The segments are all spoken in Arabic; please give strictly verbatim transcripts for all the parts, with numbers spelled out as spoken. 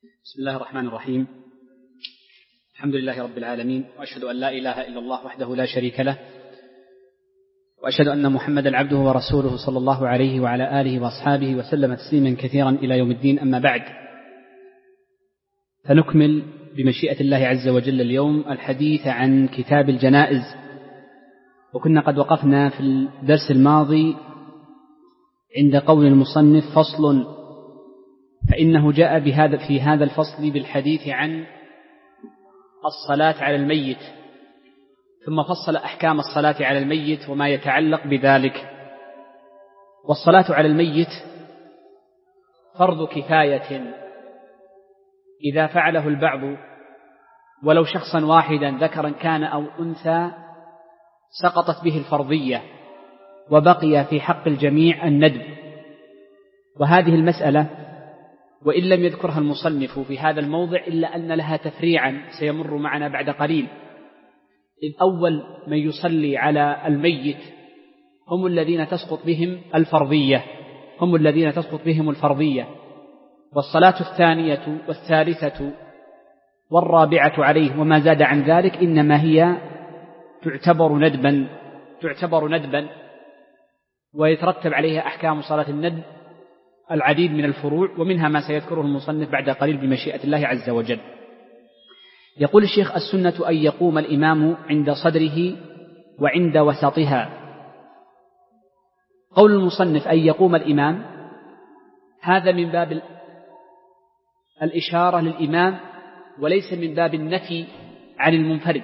بسم الله الرحمن الرحيم. الحمد لله رب العالمين، وأشهد أن لا إله إلا الله وحده لا شريك له، وأشهد أن محمدا عبده ورسوله صلى الله عليه وعلى آله وأصحابه وسلم تسليما كثيرا إلى يوم الدين. أما بعد، فنكمل بمشيئة الله عز وجل اليوم الحديث عن كتاب الجنائز، وكنا قد وقفنا في الدرس الماضي عند قول المصنف: فصل، فإنه جاء بهذا في هذا الفصل بالحديث عن الصلاة على الميت، ثم فصل أحكام الصلاة على الميت وما يتعلق بذلك. والصلاة على الميت فرض كفاية إذا فعله البعض ولو شخصا واحدا ذكرا كان أو أنثى سقطت به الفرضية، وبقي في حق الجميع الندب. وهذه المسألة وإن لم يذكرها المصنف في هذا الموضع إلا أن لها تفريعا سيمر معنا بعد قليل. إذ أول من يصلي على الميت هم الذين تسقط بهم الفرضية هم الذين تسقط بهم الفرضية والصلاة الثانية والثالثة والرابعة عليه وما زاد عن ذلك إنما هي تعتبر ندبا تعتبر ندبا ويترتب عليها أحكام صلاة الندب العديد من الفروع، ومنها ما سيذكره المصنف بعد قليل بمشيئة الله عز وجل. يقول الشيخ: السنة أن يقوم الإمام عند صدره وعند وسطها. قول المصنف أن يقوم الإمام هذا من باب الإشارة للإمام وليس من باب النفي عن المنفرد،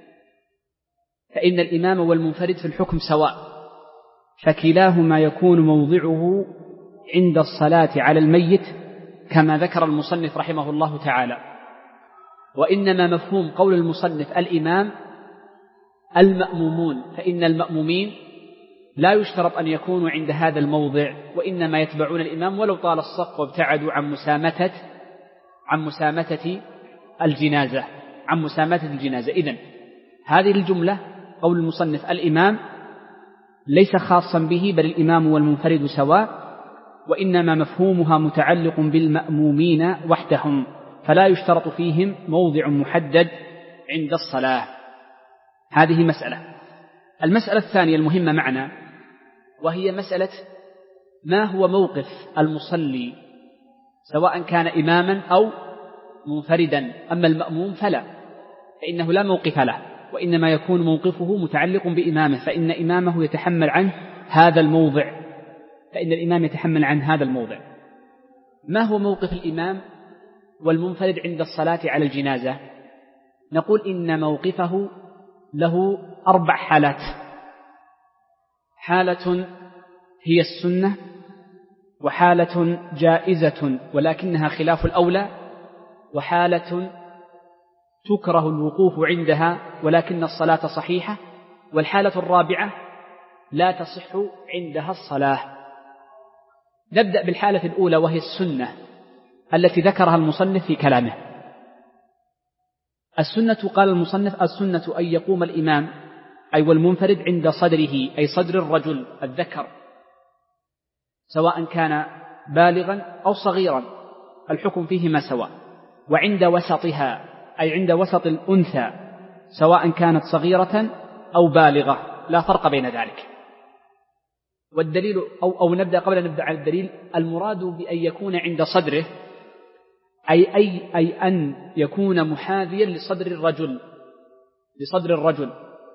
فإن الإمام والمنفرد في الحكم سواء، فكلاهما يكون موضعه عند الصلاة على الميت كما ذكر المصنف رحمه الله تعالى. وإنما مفهوم قول المصنف الإمام المأمومون، فإن المأمومين لا يشترط أن يكونوا عند هذا الموضع، وإنما يتبعون الإمام ولو طال الصف وابتعدوا عن مسامتة عن مسامتة الجنازة عن مسامتة الجنازة. إذن هذه الجملة قول المصنف الإمام ليس خاصا به، بل الإمام والمنفرد سواء، وإنما مفهومها متعلق بالمأمومين وحدهم، فلا يشترط فيهم موضع محدد عند الصلاة. هذه مسألة. المسألة الثانية المهمة معنا وهي مسألة ما هو موقف المصلي سواء كان إماما أو منفردا. أما المأموم فلا، فإنه لا موقف له، وإنما يكون موقفه متعلق بإمامه، فإن إمامه يتحمل عنه هذا الموضع فإن الإمام يتحمل عن هذا الموضع. ما هو موقف الإمام والمنفرد عند الصلاة على الجنازة؟ نقول إن موقفه له أربع حالات: حالة هي السنة، وحالة جائزة ولكنها خلاف الأولى، وحالة تكره الوقوف عندها ولكن الصلاة صحيحة، والحالة الرابعة لا تصح عندها الصلاة. نبدأ بالحالة الأولى وهي السنة التي ذكرها المصنف في كلامه. السنة قال المصنف: السنة أن يقوم الإمام أي والمنفرد عند صدره أي صدر الرجل الذكر، سواء كان بالغا أو صغيرا، الحكم فيهما سواء، وعند وسطها أي عند وسط الأنثى، سواء كانت صغيرة أو بالغة، لا فرق بين ذلك. والدليل أو, أو نبدأ قبل أن نبدأ على الدليل. المراد بأن يكون عند صدره أي, أي, أي أن يكون محاذيا لصدر الرجل لصدر الرجل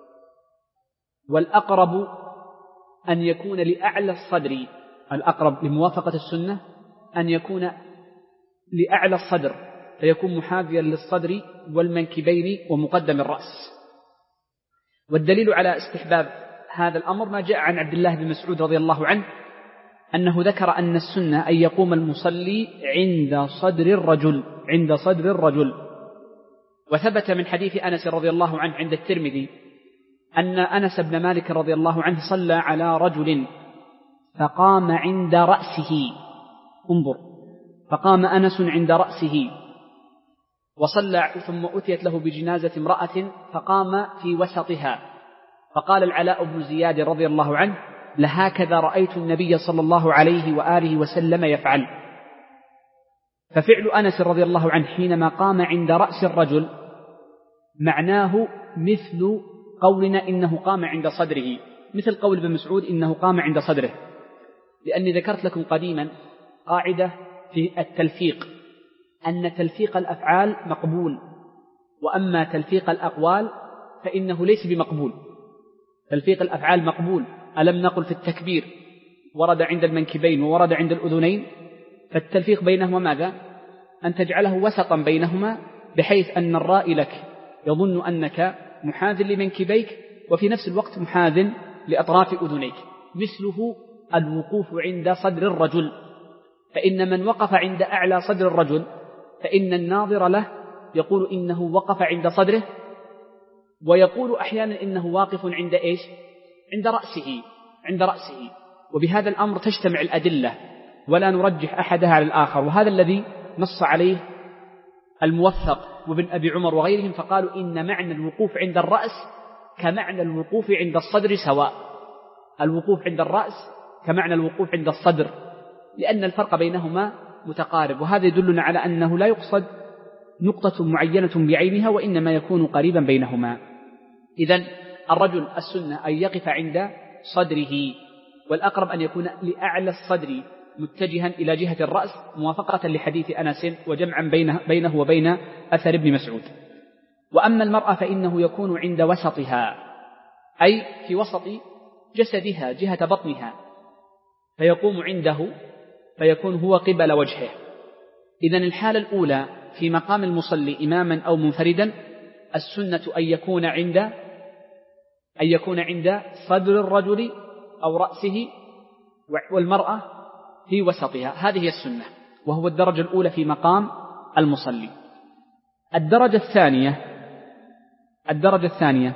والأقرب أن يكون لأعلى الصدر، الأقرب لموافقة السنة أن يكون لأعلى الصدر، فيكون محاذيا للصدر والمنكبين ومقدم الرأس. والدليل على استحباب هذا الأمر ما جاء عن عبد الله بن مسعود رضي الله عنه أنه ذكر أن السنة أن يقوم المصلي عند صدر الرجل عند صدر الرجل وثبت من حديث أنس رضي الله عنه عند الترمذي أن أنس بن مالك رضي الله عنه صلى على رجل فقام عند رأسه. انظر، فقام أنس عند رأسه وصلى، ثم أتيت له بجنازة امرأة فقام في وسطها، فقال العلاء بن زياد رضي الله عنه: لهكذا رأيت النبي صلى الله عليه وآله وسلم يفعل. ففعل أنس رضي الله عنه حينما قام عند رأس الرجل معناه مثل قولنا إنه قام عند صدره، مثل قول ابن مسعود إنه قام عند صدره، لأني ذكرت لكم قديما قاعدة في التلفيق أن تلفيق الأفعال مقبول، وأما تلفيق الأقوال فإنه ليس بمقبول. تلفيق الأفعال مقبول، ألم نقل في التكبير ورد عند المنكبين وورد عند الأذنين، فالتلفيق بينهما ماذا؟ أن تجعله وسطا بينهما بحيث أن الرائي لك يظن أنك محاذ لمنكبيك وفي نفس الوقت محاذ لأطراف أذنيك، مثله الوقوف عند صدر الرجل، فإن من وقف عند أعلى صدر الرجل فإن الناظر له يقول إنه وقف عند صدره، ويقول أحيانا إنه واقف عند إيش؟ عند رأسه عند رأسه وبهذا الأمر تجتمع الأدلة ولا نرجح أحدها على الآخر، وهذا الذي نص عليه الموفق وابن أبي عمر وغيرهم، فقالوا إن معنى الوقوف عند الرأس كمعنى الوقوف عند الصدر سواء، الوقوف عند الرأس كمعنى الوقوف عند الصدر، لأن الفرق بينهما متقارب، وهذا يدلنا على أنه لا يقصد نقطة معينة بعينها وإنما يكون قريبا بينهما. إذن الرجل السنة أن يقف عند صدره، والأقرب أن يكون لأعلى الصدر متجها إلى جهة الرأس موافقة لحديث أنس وجمعا بينه, بينه وبين أثر ابن مسعود. وأما المرأة فإنه يكون عند وسطها، أي في وسط جسدها جهة بطنها، فيقوم عنده فيكون هو قبل وجهه. إذن الحالة الأولى في مقام المصلي إماما أو منفردا السنة أن يكون عند أن يكون عند صدر الرجل أو رأسه، والمرأة في وسطها، هذه هي السنة، وهو الدرجة الأولى في مقام المصلي. الدرجة الثانية الدرجة الثانية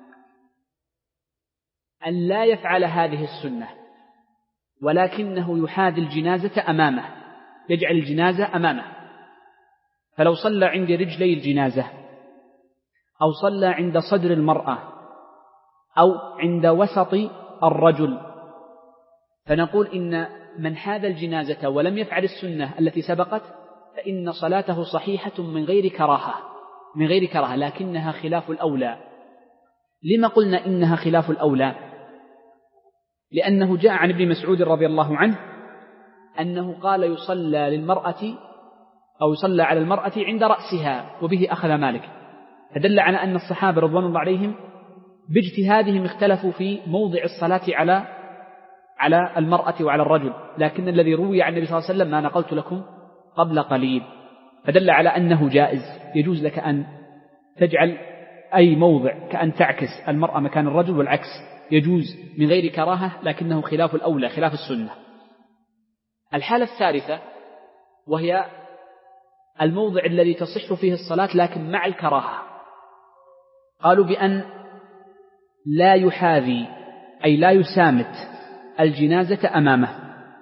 أن لا يفعل هذه السنة ولكنه يحاذي الجنازة أمامه، يجعل الجنازة أمامه، فلو صلى عند رجلي الجنازة أو صلى عند صدر المرأة أو عند وسط الرجل، فنقول إن من حاذى الجنازة ولم يفعل السنة التي سبقت فإن صلاته صحيحة من غير كراهة من غير كراهة لكنها خلاف الأولى. لما قلنا إنها خلاف الأولى؟ لأنه جاء عن ابن مسعود رضي الله عنه أنه قال يصلى للمرأة أو يصلى على المرأة عند رأسها، وبه أخذ مالك، فدل على أن الصحابة رضوان الله عليهم باجتهادهم اختلفوا في موضع الصلاة على على المرأة وعلى الرجل، لكن الذي روي عن النبي صلى الله عليه وسلم ما نقلت لكم قبل قليل، فدل على أنه جائز، يجوز لك أن تجعل أي موضع كأن تعكس المرأة مكان الرجل والعكس، يجوز من غير كراهة، لكنه خلاف الأولى خلاف السنة. الحالة الثالثة وهي الموضع الذي تصح فيه الصلاة لكن مع الكراهة، قالوا بأن لا يحاذي أي لا يسامت الجنازة أمامه،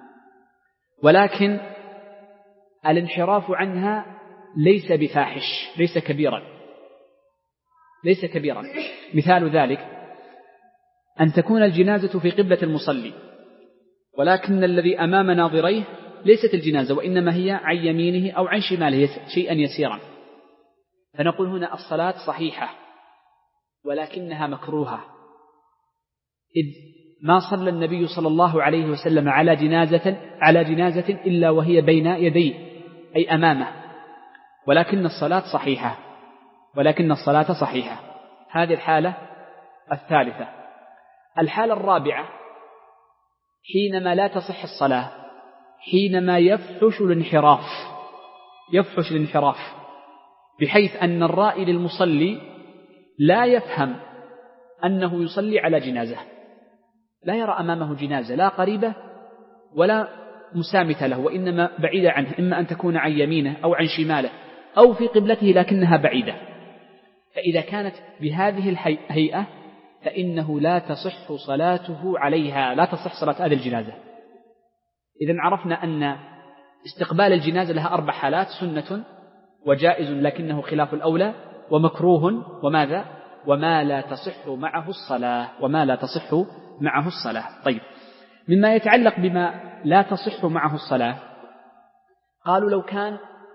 ولكن الانحراف عنها ليس بفاحش، ليس كبيرا ليس كبيرا مثال ذلك أن تكون الجنازة في قبلة المصلي ولكن الذي أمام ناظريه ليست الجنازة وإنما هي عن يمينه أو عن شماله شيئا يسيرا، فنقول هنا الصلاة صحيحة ولكنها مكروهة، إذ ما صلى النبي صلى الله عليه وسلم على جنازة على جنازة إلا وهي بين يديه أي أمامه، ولكن الصلاة صحيحة ولكن الصلاة صحيحة. هذه الحالة الثالثة. الحالة الرابعة حينما لا تصح الصلاة، حينما يفحش الانحراف يفحش الانحراف بحيث أن الرائي للمصلي لا يفهم أنه يصلي على جنازة، لا يرى أمامه جنازة لا قريبة ولا مسامتة له وإنما بعيدة عنه، إما أن تكون عن يمينه أو عن شماله أو في قبلته لكنها بعيدة، فإذا كانت بهذه الهيئة فإنه لا تصح صلاته عليها، لا تصح صلاة هذه الجنازة. إذن عرفنا أن استقبال الجنازة لها أربع حالات: سنة وجائز لكنه خلاف الأولى ومكروه وماذا وما لا تصح معه الصلاة وما لا تصح معه الصلاة. طيب، مما يتعلق بما لا تصح معه الصلاة قالوا لو كان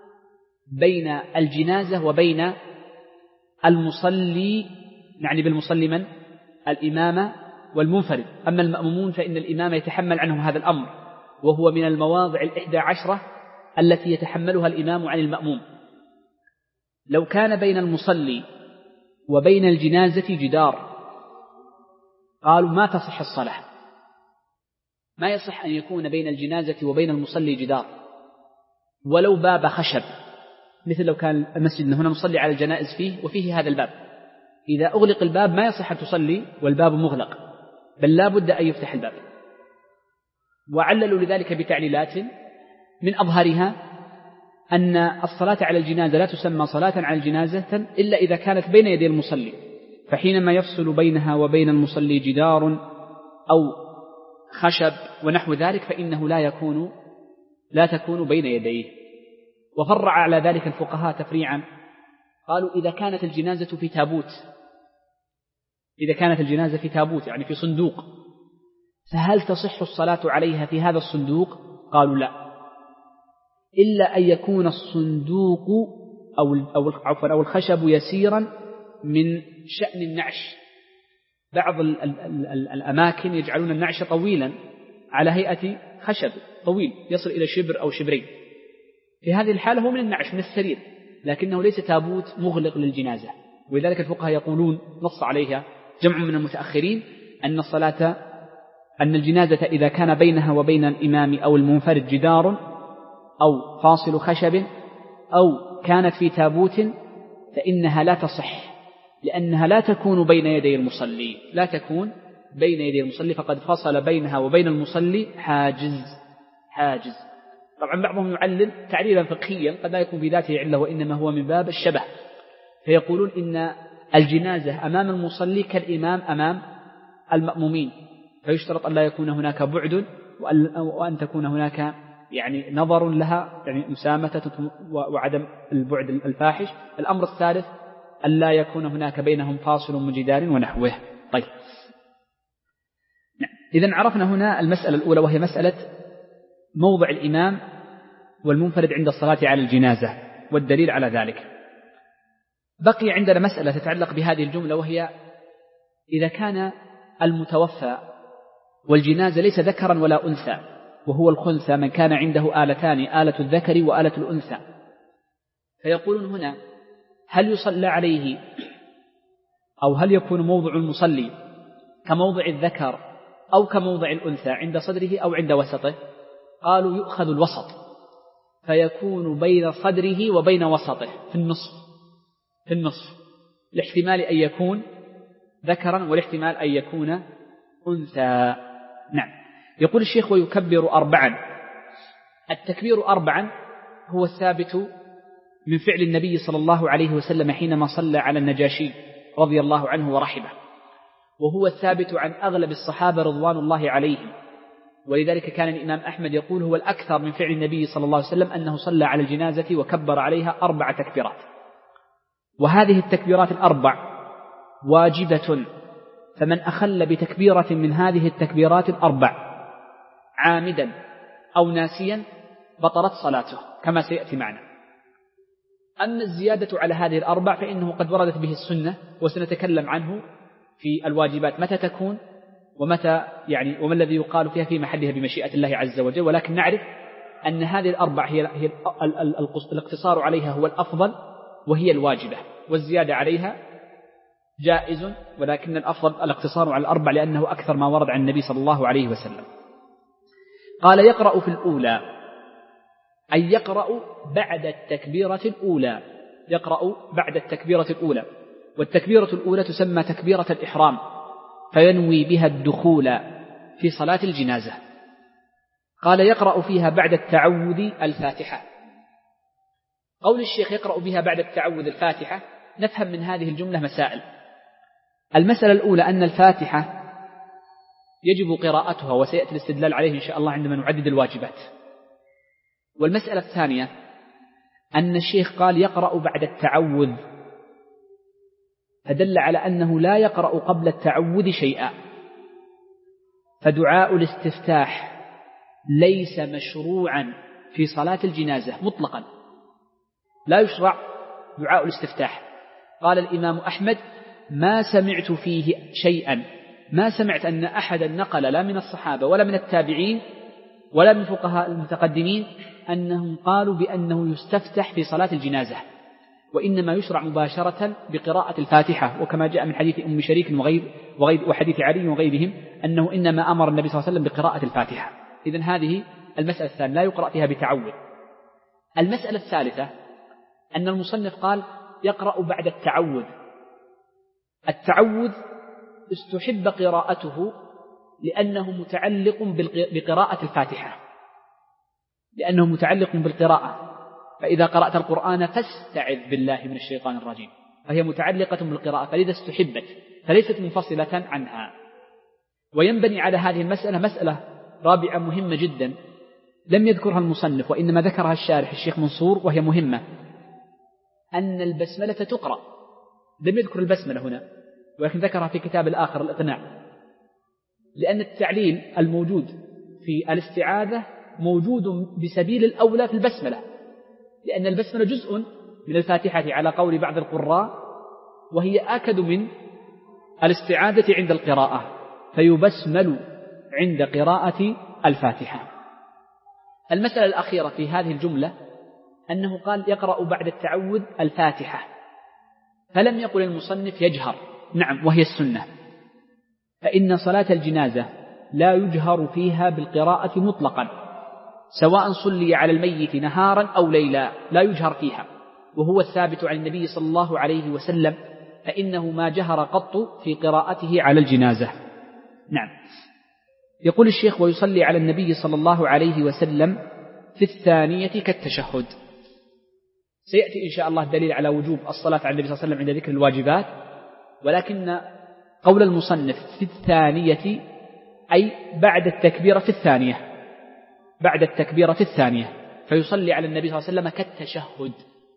بين الجنازة وبين المصلي، يعني بالمصلي من؟ الإمام والمنفرد. أما المأمومون فإن الإمام يتحمل عنهم هذا الأمر، وهو من المواضع الإحدى عشرة التي يتحملها الإمام عن المأموم. لو كان بين المصلي وبين الجنازة جدار قالوا ما تصح الصلاة، ما يصح أن يكون بين الجنازة وبين المصلي جدار ولو باب خشب، مثل لو كان المسجد هنا نصلي على الجنائز فيه وفيه هذا الباب، إذا أغلق الباب ما يصح أن تصلي والباب مغلق، بل لا بد أن يفتح الباب. وعللوا لذلك بتعليلات من أظهرها أن الصلاة على الجنازة لا تسمى صلاة على الجنازة إلا إذا كانت بين يدي المصلي، فحينما يفصل بينها وبين المصلي جدار أو خشب ونحو ذلك فإنه لا يكون لا تكون بين يديه. وفرع على ذلك الفقهاء تفريعا، قالوا إذا كانت الجنازة في تابوت، إذا كانت الجنازة في تابوت يعني في صندوق، فهل تصح الصلاة عليها في هذا الصندوق؟ قالوا لا، إلا أن يكون الصندوق أو أو عفوا أو الخشب يسيرا من شأن النعش. بعض ال ال ال الأماكن يجعلون النعش طويلا على هيئة خشب طويل يصل إلى شبر أو شبرين، في هذه الحالة هو من النعش من السرير، لكنه ليس تابوت مغلق للجنازة. ولذلك الفقهاء يقولون نص عليها جمع من المتأخرين أن الصلاة أن الجنازة إذا كان بينها وبين الإمام أو المنفرد جدار أو فاصل خشب أو كانت في تابوت فإنها لا تصح، لأنها لا تكون بين يدي المصلي، لا تكون بين يدي المصلي، فقد فصل بينها وبين المصلي حاجز حاجز طبعا بعضهم يعلل تعليلا فقهيا قد لا يكون في ذاته علة وإنما هو من باب الشبه، فيقولون إن الجنازة أمام المصلي كالإمام أمام المأمومين، فيشترط أن لا يكون هناك بعد وأن تكون هناك يعني نظر لها، يعني مسامة وعدم البعد الفاحش. الأمر الثالث أن لا يكون هناك بينهم فاصل من جدار ونحوه. طيب، إذن عرفنا هنا المسألة الأولى وهي مسألة موضع الإمام والمنفرد عند الصلاة على الجنازة والدليل على ذلك. بقي عندنا مسألة تتعلق بهذه الجملة، وهي إذا كان المتوفى والجنازة ليس ذكرا ولا أنثى، وهو الخنثى من كان عنده آلتان، آلة الذكر وآلة الأنثى، فيقولون هنا هل يصلى عليه أو هل يكون موضع المصلي كموضع الذكر أو كموضع الأنثى عند صدره أو عند وسطه؟ قالوا يؤخذ الوسط، فيكون بين صدره وبين وسطه في النصف في النصف الاحتمال أن يكون ذكرا والاحتمال أن يكون أنثى. نعم. يقول الشيخ ويكبر أربعا. التكبير أربعا هو الثابت من فعل النبي صلى الله عليه وسلم حينما صلى على النجاشي رضي الله عنه ورحمه، وهو الثابت عن أغلب الصحابة رضوان الله عليهم، ولذلك كان الإمام أحمد يقول هو الأكثر من فعل النبي صلى الله عليه وسلم أنه صلى على الجنازة وكبر عليها أربع تكبيرات. وهذه التكبيرات الأربع واجبة، فمن أخل بتكبيرة من هذه التكبيرات الأربع عامدا أو ناسيا بطلت صلاته كما سيأتي معنا. أما الزيادة على هذه الأربع فإنه قد وردت به السنة، وسنتكلم عنه في الواجبات متى تكون ومتى يعني وما الذي يقال فيها في محلها بمشيئة الله عز وجل، ولكن نعرف أن هذه الأربع هي, هي الاقتصار عليها هو الأفضل وهي الواجبة، والزيادة عليها جائز، ولكن الأفضل الاقتصار على الأربع لأنه أكثر ما ورد عن النبي صلى الله عليه وسلم. قال يقرأ في الأولى، أي يقرأ بعد التكبيرة الأولى، يقرأ بعد التكبيرة الأولى، والتكبيرة الأولى تسمى تكبيرة الإحرام، فينوي بها الدخول في صلاة الجنازة. قال يقرأ فيها بعد التعوذ الفاتحة. قول الشيخ يقرأ بها بعد التعوذ الفاتحة، نفهم من هذه الجملة مسائل. المسألة الأولى أن الفاتحة يجب قراءتها، وسيأتي الاستدلال عليه إن شاء الله عندما نعدد الواجبات. والمسألة الثانية أن الشيخ قال يقرأ بعد التعوذ، فدل على أنه لا يقرأ قبل التعوذ شيئا، فدعاء الاستفتاح ليس مشروعا في صلاة الجنازة مطلقا، لا يشرع دعاء الاستفتاح. قال الإمام أحمد: ما سمعت فيه شيئا، ما سمعت أن أحدا نقل لا من الصحابة ولا من التابعين ولا من فقهاء المتقدمين أنهم قالوا بأنه يستفتح في صلاة الجنازة، وإنما يشرع مباشرة بقراءة الفاتحة، وكما جاء من حديث أم شريك وغير وغير وحديث علي وغيرهم أنه إنما أمر النبي صلى الله عليه وسلم بقراءة الفاتحة. إذن هذه المسألة الثانية، لا يقرأ فيها بتعوذ. المسألة الثالثة أن المصنف قال يقرأ بعد التعوذ. التعوذ استحب قراءته لأنه متعلق بقراءة الفاتحة، لأنه متعلق بالقراءة، فإذا قرأت القرآن فاستعذ بالله من الشيطان الرجيم، فهي متعلقة بالقراءة، فلذا استحبت، فليست منفصلة عنها. وينبني على هذه المسألة مسألة رابعة مهمة جدا لم يذكرها المصنف وإنما ذكرها الشارح الشيخ منصور، وهي مهمة، أن البسملة تقرأ. لم يذكر البسملة هنا ولكن ذكرها في كتاب الآخر الإقناع، لأن التعليل الموجود في الاستعاذة موجود بسبيل الأولى في البسملة، لأن البسملة جزء من الفاتحة على قول بعض القراء، وهي آكد من الاستعاذة عند القراءة، فيبسمل عند قراءة الفاتحة. المسألة الأخيرة في هذه الجملة أنه قال يقرأ بعد التعوذ الفاتحة، فلم يقل المصنف يجهر. نعم، وهي السنة، فإن صلاة الجنازة لا يجهر فيها بالقراءة مطلقا، سواء صلي على الميت نهارا أو ليلا، لا يجهر فيها، وهو الثابت عن النبي صلى الله عليه وسلم، فإنه ما جهر قط في قراءته على الجنازة. نعم. يقول الشيخ: ويصلي على النبي صلى الله عليه وسلم في الثانية كالتشهد. سيأتي إن شاء الله دليل على وجوب الصلاة على النبي صلى الله عليه وسلم عند ذكر الواجبات، ولكن قول المصنف في الثانية أي بعد التكبيرة في الثانية، بعد التكبيرة في الثانية، فيصلي على النبي صلى الله عليه وسلم كالتشهد.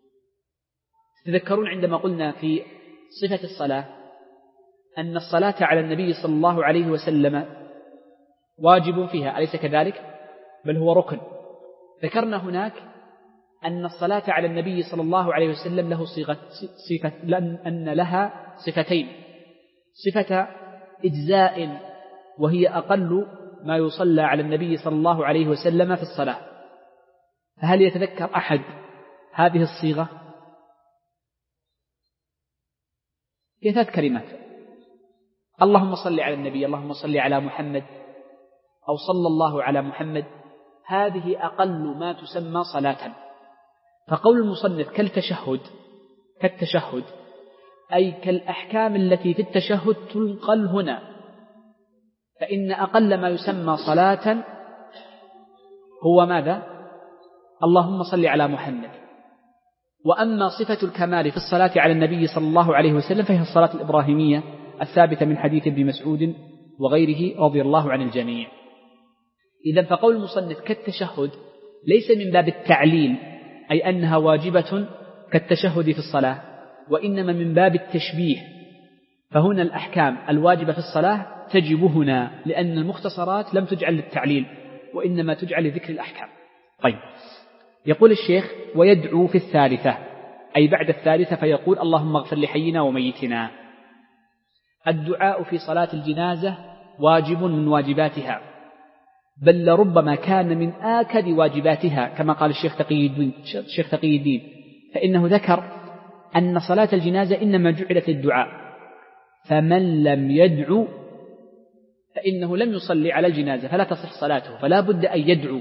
تذكرون عندما قلنا في صفة الصلاة أن الصلاة على النبي صلى الله عليه وسلم واجب فيها، أليس كذلك؟ بل هو ركن. ذكرنا هناك أن الصلاة على النبي صلى الله عليه وسلم له صيغة صفة، أن لها صفتين: صفة إجزاء وهي أقل ما يصلى على النبي صلى الله عليه وسلم في الصلاة. فهل يتذكر أحد هذه الصيغة؟ هي ثلاث كلمات: اللهم صل على النبي، اللهم صل على محمد، أو صلى الله على محمد. هذه أقل ما تسمى صلاة. فقول المصنف كالتشهد، كالتشهد أي كالأحكام التي في التشهد تنقل هنا، فإن أقل ما يسمى صلاة هو ماذا؟ اللهم صل على محمد. وأما صفة الكمال في الصلاة على النبي صلى الله عليه وسلم فهي الصلاة الإبراهيمية الثابتة من حديث ابن مسعود وغيره رضي الله عن الجميع. إذن فقول المصنف كالتشهد ليس من باب التعليل أي أنها واجبة كالتشهد في الصلاة، وإنما من باب التشبيه، فهنا الأحكام الواجبة في الصلاة تجب هنا، لأن المختصرات لم تجعل للتعليل وإنما تجعل لذكر الأحكام. طيب، يقول الشيخ: ويدعو في الثالثة أي بعد الثالثة، فيقول اللهم اغفر لحينا وميتنا. الدعاء في صلاة الجنازة واجب من واجباتها، بل لربما كان من آكد واجباتها، كما قال الشيخ تقي الدين, الشيخ تقي الدين فإنه ذكر أن صلاة الجنازة إنما جعلت للدعاء، فمن لم يدعو فإنه لم يصلي على الجنازة فلا تصح صلاته، فلا بد أن يدعو.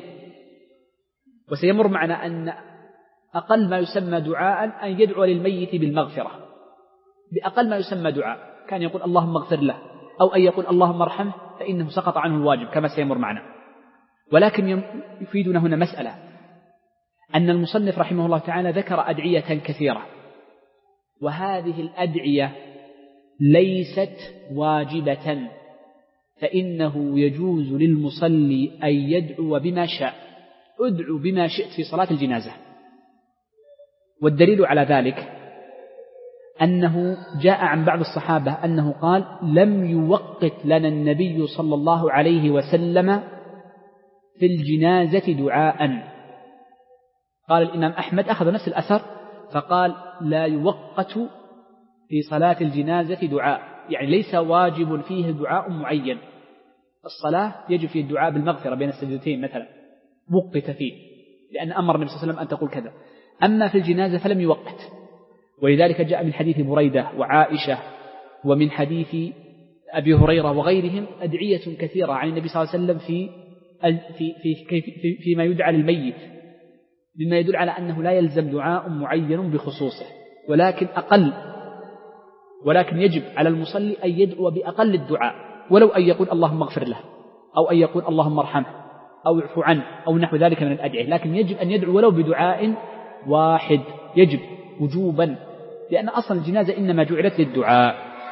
وسيمر معنا أن أقل ما يسمى دعاء أن يدعو للميت بالمغفرة، بأقل ما يسمى دعاء، كان يقول اللهم اغفر له أو أن يقول اللهم ارحمه، فإنه سقط عنه الواجب كما سيمر معنا. ولكن يفيدنا هنا مسألة، أن المصنف رحمه الله تعالى ذكر أدعية كثيرة، وهذه الأدعية ليست واجبة، فإنه يجوز للمصلي أن يدعو بما شاء. ادعو بما شئت في صلاة الجنازة. والدليل على ذلك أنه جاء عن بعض الصحابة أنه قال لم يوقت لنا النبي صلى الله عليه وسلم في الجنازة دعاء. قال الإمام أحمد أخذ نفس الأثر فقال لا يوقت في صلاة الجنازة دعاء، يعني ليس واجب فيه دعاء معين. الصلاة يجب فيه الدعاء بالمغفرة بين السجدتين مثلا وقت فيه، لأن أمر النبي صلى الله عليه وسلم أن تقول كذا. أما في الجنازة فلم يوقت، ولذلك جاء من حديث بريدة وعائشة ومن حديث أبي هريرة وغيرهم أدعية كثيرة عن النبي صلى الله عليه وسلم في في في في فيما يدعى للميت، مما يدل على أنه لا يلزم دعاء معين بخصوصه، ولكن أقل ولكن يجب على المصلي أن يدعو بأقل الدعاء، ولو أن يقول اللهم اغفر له، أو أن يقول اللهم ارحمه، أو اعف عنه، أو نحو ذلك من الأدعية، لكن يجب أن يدعو ولو بدعاء واحد، يجب وجوبا، لأن أصلا الجنازة إنما جعلت للدعاء.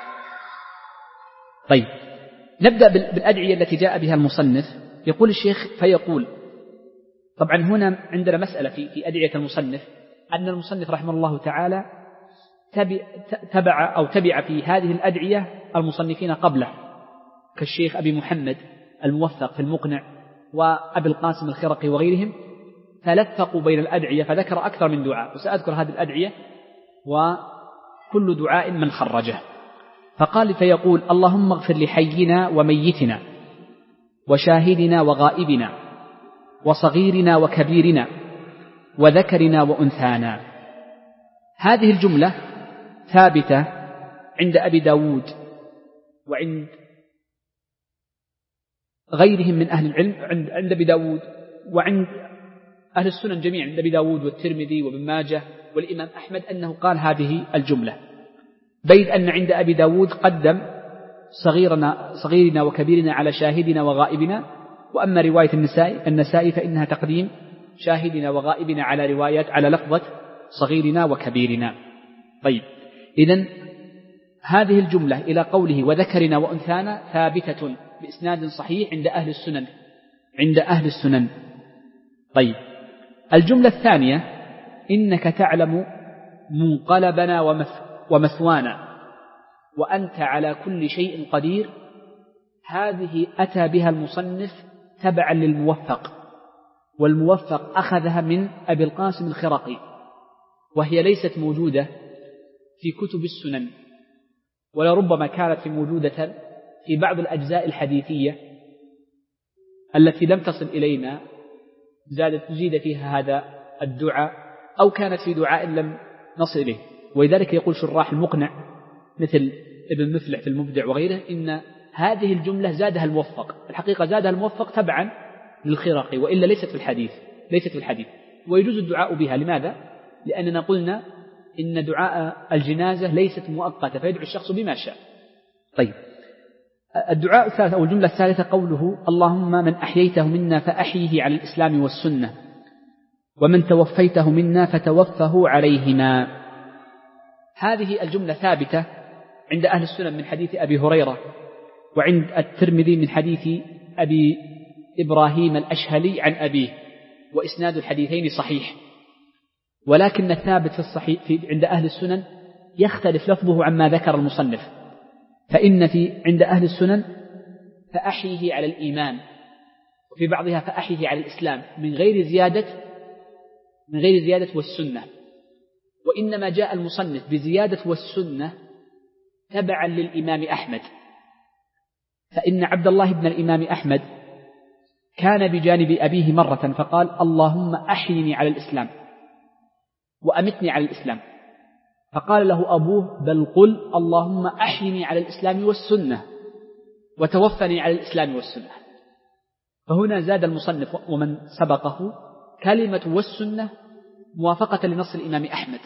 طيب، نبدأ بالأدعية التي جاء بها المصنف. يقول الشيخ فيقول، طبعا هنا عندنا مسألة في في أدعية المصنف، أن المصنف رحمه الله تعالى تبع أو تبع في هذه الأدعية المصنفين قبله، كالشيخ أبي محمد الموفق في المقنع وأبي القاسم الخرقي وغيرهم، فلفقوا بين الأدعية فذكر أكثر من دعاء، وسأذكر هذه الأدعية وكل دعاء من خرجه. فقال فيقول اللهم اغفر لحينا وميتنا وشاهدنا وغائبنا وصغيرنا وكبيرنا وذكرنا وأنثانا. هذه الجملة ثابتة عند أبي داود وعند غيرهم من أهل العلم، عند عند أبي داود وعند أهل السنن جميعا، عند أبي داود والترمذي وابن ماجه والإمام أحمد، أنه قال هذه الجملة، بيد أن عند أبي داود قدم صغيرنا, صغيرنا وكبيرنا على شاهدنا وغائبنا، وأما رواية النسائي, النسائي فإنها تقديم شاهدنا وغائبنا على روايات على لفظة صغيرنا وكبيرنا. طيب، إذن هذه الجملة إلى قوله وذكرنا وأنثانا ثابتة بإسناد صحيح عند أهل السنن عند أهل السنن. طيب، الجملة الثانية إنك تعلم منقلبنا ومثوانا وأنت على كل شيء قدير. هذه أتى بها المصنف تبعا للموفق، والموفق أخذها من أبي القاسم الخرقي، وهي ليست موجودة في كتب السنن، ولربما كانت في موجودة في بعض الأجزاء الحديثية التي لم تصل إلينا، زادت زيد فيها هذا الدعاء، أو كانت في دعاء لم نصل إليه. ولذلك يقول شراح المقنع مثل ابن مفلح في المبدع وغيره إن هذه الجملة زادها الموفق، الحقيقة زادها الموفق تبعا للخرقي، وإلا ليست في الحديث ليست في الحديث ويجوز الدعاء بها. لماذا؟ لأننا قلنا إن دعاء الجنازة ليست مؤقتة، فيدعو الشخص بما شاء. طيب، الدعاء الثالث أو الجملة الثالثة قوله اللهم من أحييته منا فأحيه على الإسلام والسنة، ومن توفيته منا فتوفه عليهما. هذه الجملة ثابتة عند أهل السنن من حديث أبي هريرة، وعند الترمذي من حديث أبي إبراهيم الأشهلي عن أبيه، وإسناد الحديثين صحيح، ولكن الثابت في الصحيح في عند أهل السنن يختلف لفظه عما ذكر المصنف. فإن في عند أهل السنن فأحيه على الإيمان، وفي بعضها فأحيه على الإسلام من غير زيادة من غير زيادة والسنة، وإنما جاء المصنف بزيادة والسنة تبعا للإمام أحمد، فإن عبد الله بن الإمام أحمد كان بجانب أبيه مرة فقال اللهم أحيني على الإسلام وأمتني على الإسلام، فقال له أبوه بل قل اللهم أحيني على الإسلام والسنة وتوفني على الإسلام والسنة. فهنا زاد المصنف ومن سبقه كلمة والسنة موافقة لنص الإمام أحمد،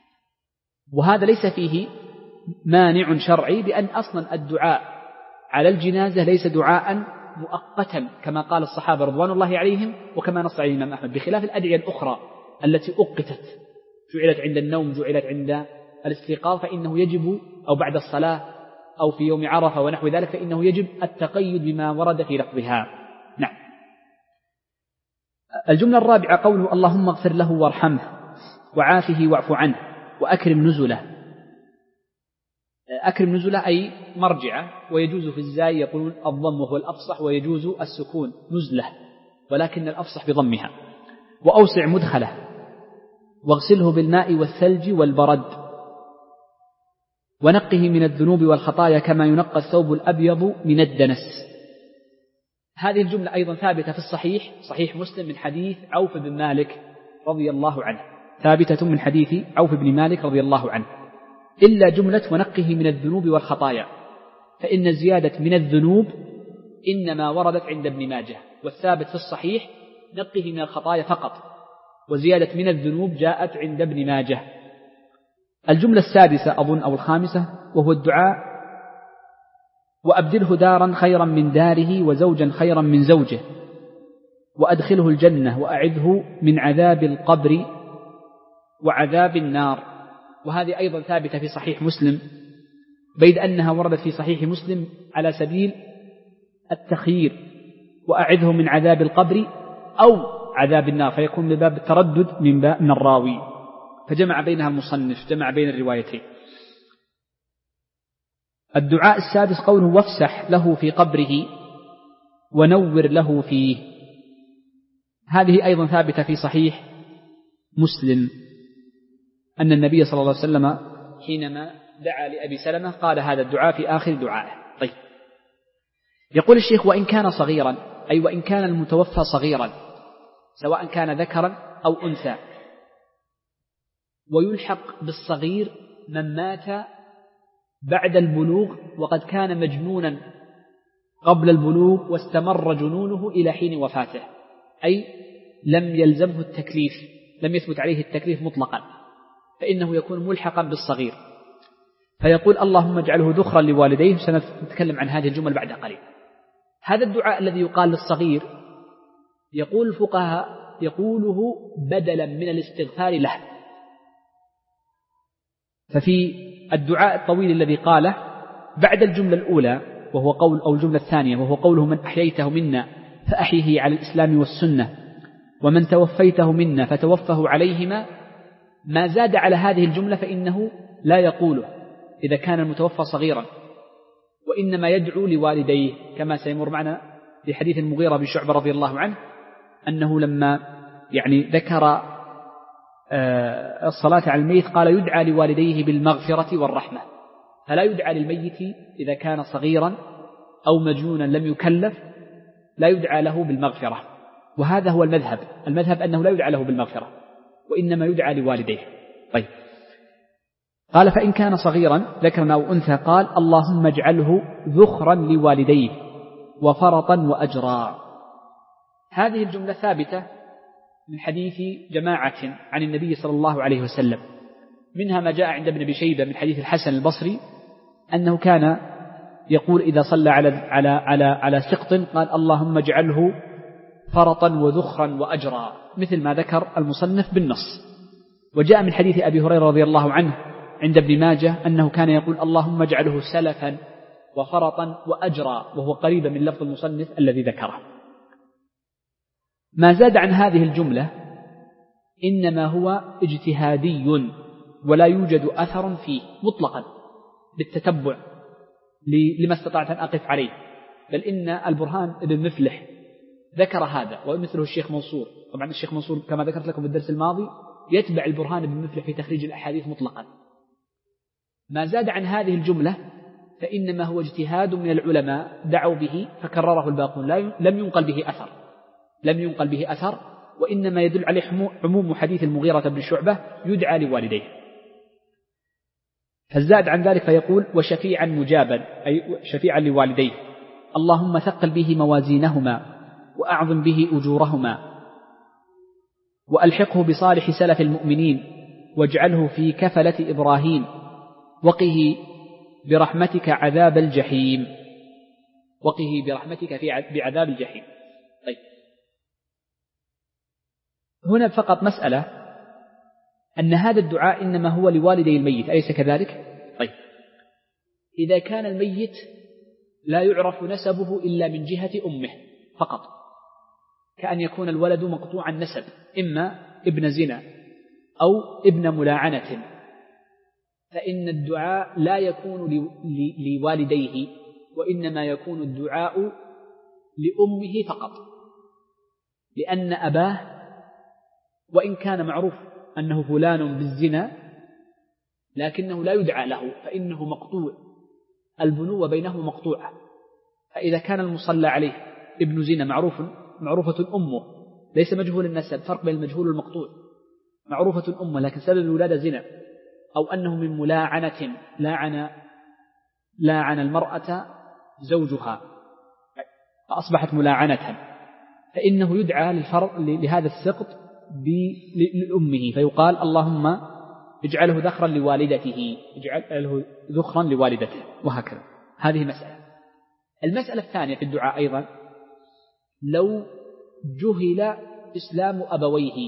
وهذا ليس فيه مانع شرعي، لأن أصلا الدعاء على الجنازة ليس دعاء مؤقتا كما قال الصحابة رضوان الله عليهم وكما نص عليه الإمام أحمد، بخلاف الأدعية الأخرى التي أقتت، جعلت عند النوم، جعلت عند الاستيقاظ، فإنه يجب أو بعد الصلاة أو في يوم عرفة ونحو ذلك، فإنه يجب التقيد بما ورد في لفظها. نعم. الجملة الرابعة قوله اللهم اغفر له وارحمه وعافه واعف عنه وأكرم نزله. أكرم نزله أي مرجعه، ويجوز في الزاي يقولون الضم وهو الأفصح، ويجوز السكون نزله، ولكن الأفصح بضمها. وأوسع مدخله، واغسله بالماء والثلج والبرد ونقه من الذنوب والخطايا كما ينقى الثوب الأبيض من الدنس. هذه الجملة أيضا ثابتة في الصحيح صحيح مسلم من حديث عوف بن مالك رضي الله عنه، ثابتة من حديث عوف بن مالك رضي الله عنه، إلا جملة ونقه من الذنوب والخطايا، فإن الزيادة من الذنوب إنما وردت عند ابن ماجه، والثابت في الصحيح نقه من الخطايا فقط، وزيادة من الذنوب جاءت عند ابن ماجه. الجملة السادسة أظن أو الخامسة وهو الدعاء: وأبدله دارا خيرا من داره وزوجا خيرا من زوجه وأدخله الجنة وأعذه من عذاب القبر وعذاب النار. وهذه أيضا ثابتة في صحيح مسلم، بيد أنها وردت في صحيح مسلم على سبيل التخيير: وأعذه من عذاب القبر أو عذاب النار، فيكون من باب التردد من باب من الراوي، فجمع بينها المصنف، جمع بين الروايتين. الدعاء السادس قوله: وافسح له في قبره ونور له فيه. هذه أيضا ثابتة في صحيح مسلم أن النبي صلى الله عليه وسلم حينما دعا لأبي سلمة قال هذا الدعاء في آخر دعائه. طيب، يقول الشيخ: وإن كان صغيرا، أي وإن كان المتوفى صغيرا سواء كان ذكرا أو أنثى. ويلحق بالصغير من مات بعد البلوغ وقد كان مجنونا قبل البلوغ واستمر جنونه إلى حين وفاته، أي لم يلزمه التكليف، لم يثبت عليه التكليف مطلقا، فإنه يكون ملحقا بالصغير. فيقول: اللهم اجعله ذخرا لوالديه. سنتكلم عن هذه الجمل بعد قليل. هذا الدعاء الذي يقال للصغير يقول الفقهاء يقوله بدلا من الاستغفار له. ففي الدعاء الطويل الذي قاله بعد الجملة الأولى وهو قول أو الجملة الثانية وهو قوله: من أحييته منا فأحيه على الإسلام والسنة ومن توفيته منا فتوفه عليهما، ما زاد على هذه الجملة فإنه لا يقوله إذا كان المتوفى صغيرا، وإنما يدعو لوالديه، كما سيمر معنا في حديث المغيرة بن شعبة رضي الله عنه أنه لما يعني ذكر الصلاة على الميت قال: يدعى لوالديه بالمغفرة والرحمة. فلا يدعى للميت إذا كان صغيرا أو مجنونا لم يكلف، لا يدعى له بالمغفرة، وهذا هو المذهب. المذهب أنه لا يدعى له بالمغفرة وإنما يدعى لوالديه. طيب، قال: فإن كان صغيرا ذكرا أو أنثى قال: اللهم اجعله ذخرا لوالديه وفرطا وأجرا. هذه الجملة ثابتة من حديث جماعة عن النبي صلى الله عليه وسلم، منها ما جاء عند ابن أبي شيبة من حديث الحسن البصري أنه كان يقول إذا صلى على على على على سقط قال: اللهم اجعله فرطا وذخرا وأجرا، مثل ما ذكر المصنف بالنص. وجاء من حديث أبي هريرة رضي الله عنه عند ابن ماجه أنه كان يقول: اللهم اجعله سلفا وفرطا وأجرا، وهو قريب من لفظ المصنف الذي ذكره. ما زاد عن هذه الجملة إنما هو اجتهادي ولا يوجد أثر فيه مطلقا بالتتبع لما استطعت أن أقف عليه، بل إن البرهان ابن مفلح ذكر هذا ومثله الشيخ منصور. طبعا الشيخ منصور كما ذكرت لكم بالدرس الماضي يتبع البرهان ابن مفلح في تخريج الأحاديث مطلقا. ما زاد عن هذه الجملة فإنما هو اجتهاد من العلماء دعوا به فكرره الباقون، لم ينقل به أثر لم ينقل به أثر وإنما يدل عليه عموم حديث المغيرة بن شعبة: يدعى لوالديه. فازداد عن ذلك فيقول: وشفيعا مجابا، أي شفيعا لوالديه، اللهم ثقل به موازينهما وأعظم به أجورهما وألحقه بصالح سلف المؤمنين واجعله في كفلة إبراهيم وقه برحمتك عذاب الجحيم وقه برحمتك في بعذاب الجحيم. طيب، هنا فقط مسألة أن هذا الدعاء إنما هو لوالدي الميت، أليس كذلك؟ طيب، إذا كان الميت لا يعرف نسبه إلا من جهة أمه فقط، كأن يكون الولد مقطوع النسب، إما ابن زنا أو ابن ملاعنة، فإن الدعاء لا يكون لوالديه وإنما يكون الدعاء لأمه فقط، لأن أباه وإن كان معروف أنه فلان بالزنا لكنه لا يدعى له فإنه مقطوع، البنوة بينهما مقطوعة. فإذا كان المصلى عليه ابن زنا معروف معروفة أمه ليس مجهول النسب، فرق بين المجهول والمقطوع، معروفة أمه لكن سبب الولادة زنا، أو أنه من ملاعنة لاعن لاعن المرأة زوجها فأصبحت ملاعنة، فإنه يدعى للفرق لهذا السقط لأمه فيقال اللهم اجعله ذخرا لوالدته، اجعله ذخرا لوالدته، وهكذا. هذه مسألة. المسألة الثانية في الدعاء أيضا لو جهل إسلام أبويه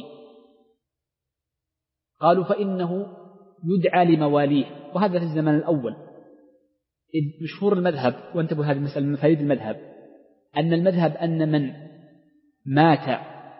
قالوا فإنه يدعى لمواليه، وهذا في الزمن الأول. مشهور المذهب، وانتبهوا هذه المسألة من مفاهيم المذهب، أن المذهب أن من مات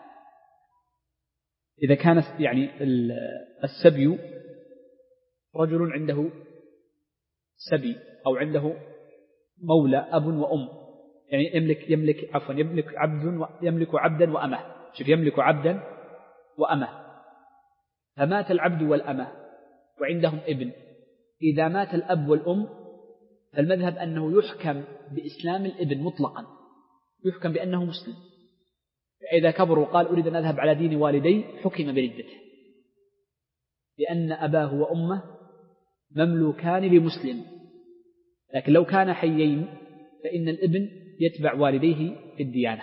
إذا كان يعني السبي رجل عنده سبي أو عنده مولى أب وأم، يعني يملك يملك عفوا يملك عبد يملك عبدا وأمه، شوف يملك عبدا وأمه، فمات العبد والأمه وعندهم ابن، إذا مات الأب والأم فالمذهب أنه يحكم بإسلام الابن مطلقا، يحكم بأنه مسلم. إذا كبر وقال أريد أن أذهب على دين والدي حكم بردته، لأن أباه وأمه مملوكان لمسلم. لكن لو كان حيين فإن الابن يتبع والديه في الديانة.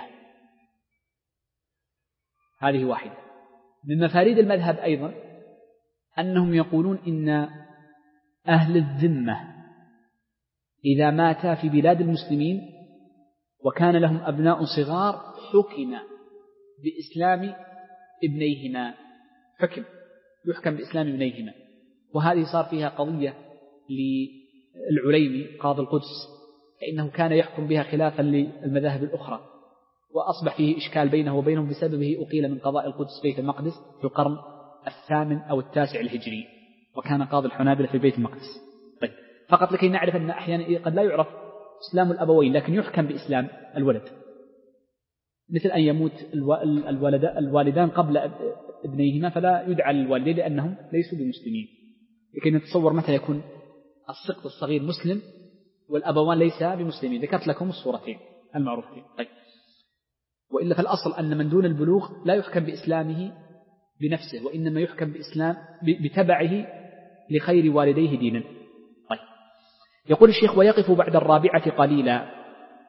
هذه واحدة. من مفاريد المذهب أيضا أنهم يقولون إن أهل الذمة إذا مات في بلاد المسلمين وكان لهم أبناء صغار حكم بإسلام ابنيهما، حكم يحكم بإسلام ابنيهما. وهذه صار فيها قضية للعليمي قاضي القدس، فإنه كان يحكم بها خلافا للمذاهب الأخرى، وأصبح فيه إشكال بينه وبينهم بسببه أقيل من قضاء القدس بيت المقدس في القرن الثامن أو التاسع الهجري، وكان قاضي الحنابلة في بيت المقدس. طيب، فقط لكي نعرف أن أحيانا قد لا يعرف إسلام الأبوين لكن يحكم بإسلام الولد، مثل أن يموت الولد الوالدان قبل ابنيهما فلا يدعى للوالدين لأنهم ليسوا بمسلمين، لكي نتصور متى يكون السقط الصغير مسلم والأبوان ليسا بمسلمين. ذكرت لكم الصورتين المعروفتين. طيب، وإلا فالأصل أن من دون البلوغ لا يحكم بإسلامه بنفسه، وإنما يحكم بإسلام بتبعه لخير والديه دينا. طيب، يقول الشيخ ويقف بعد الرابعة قليلا.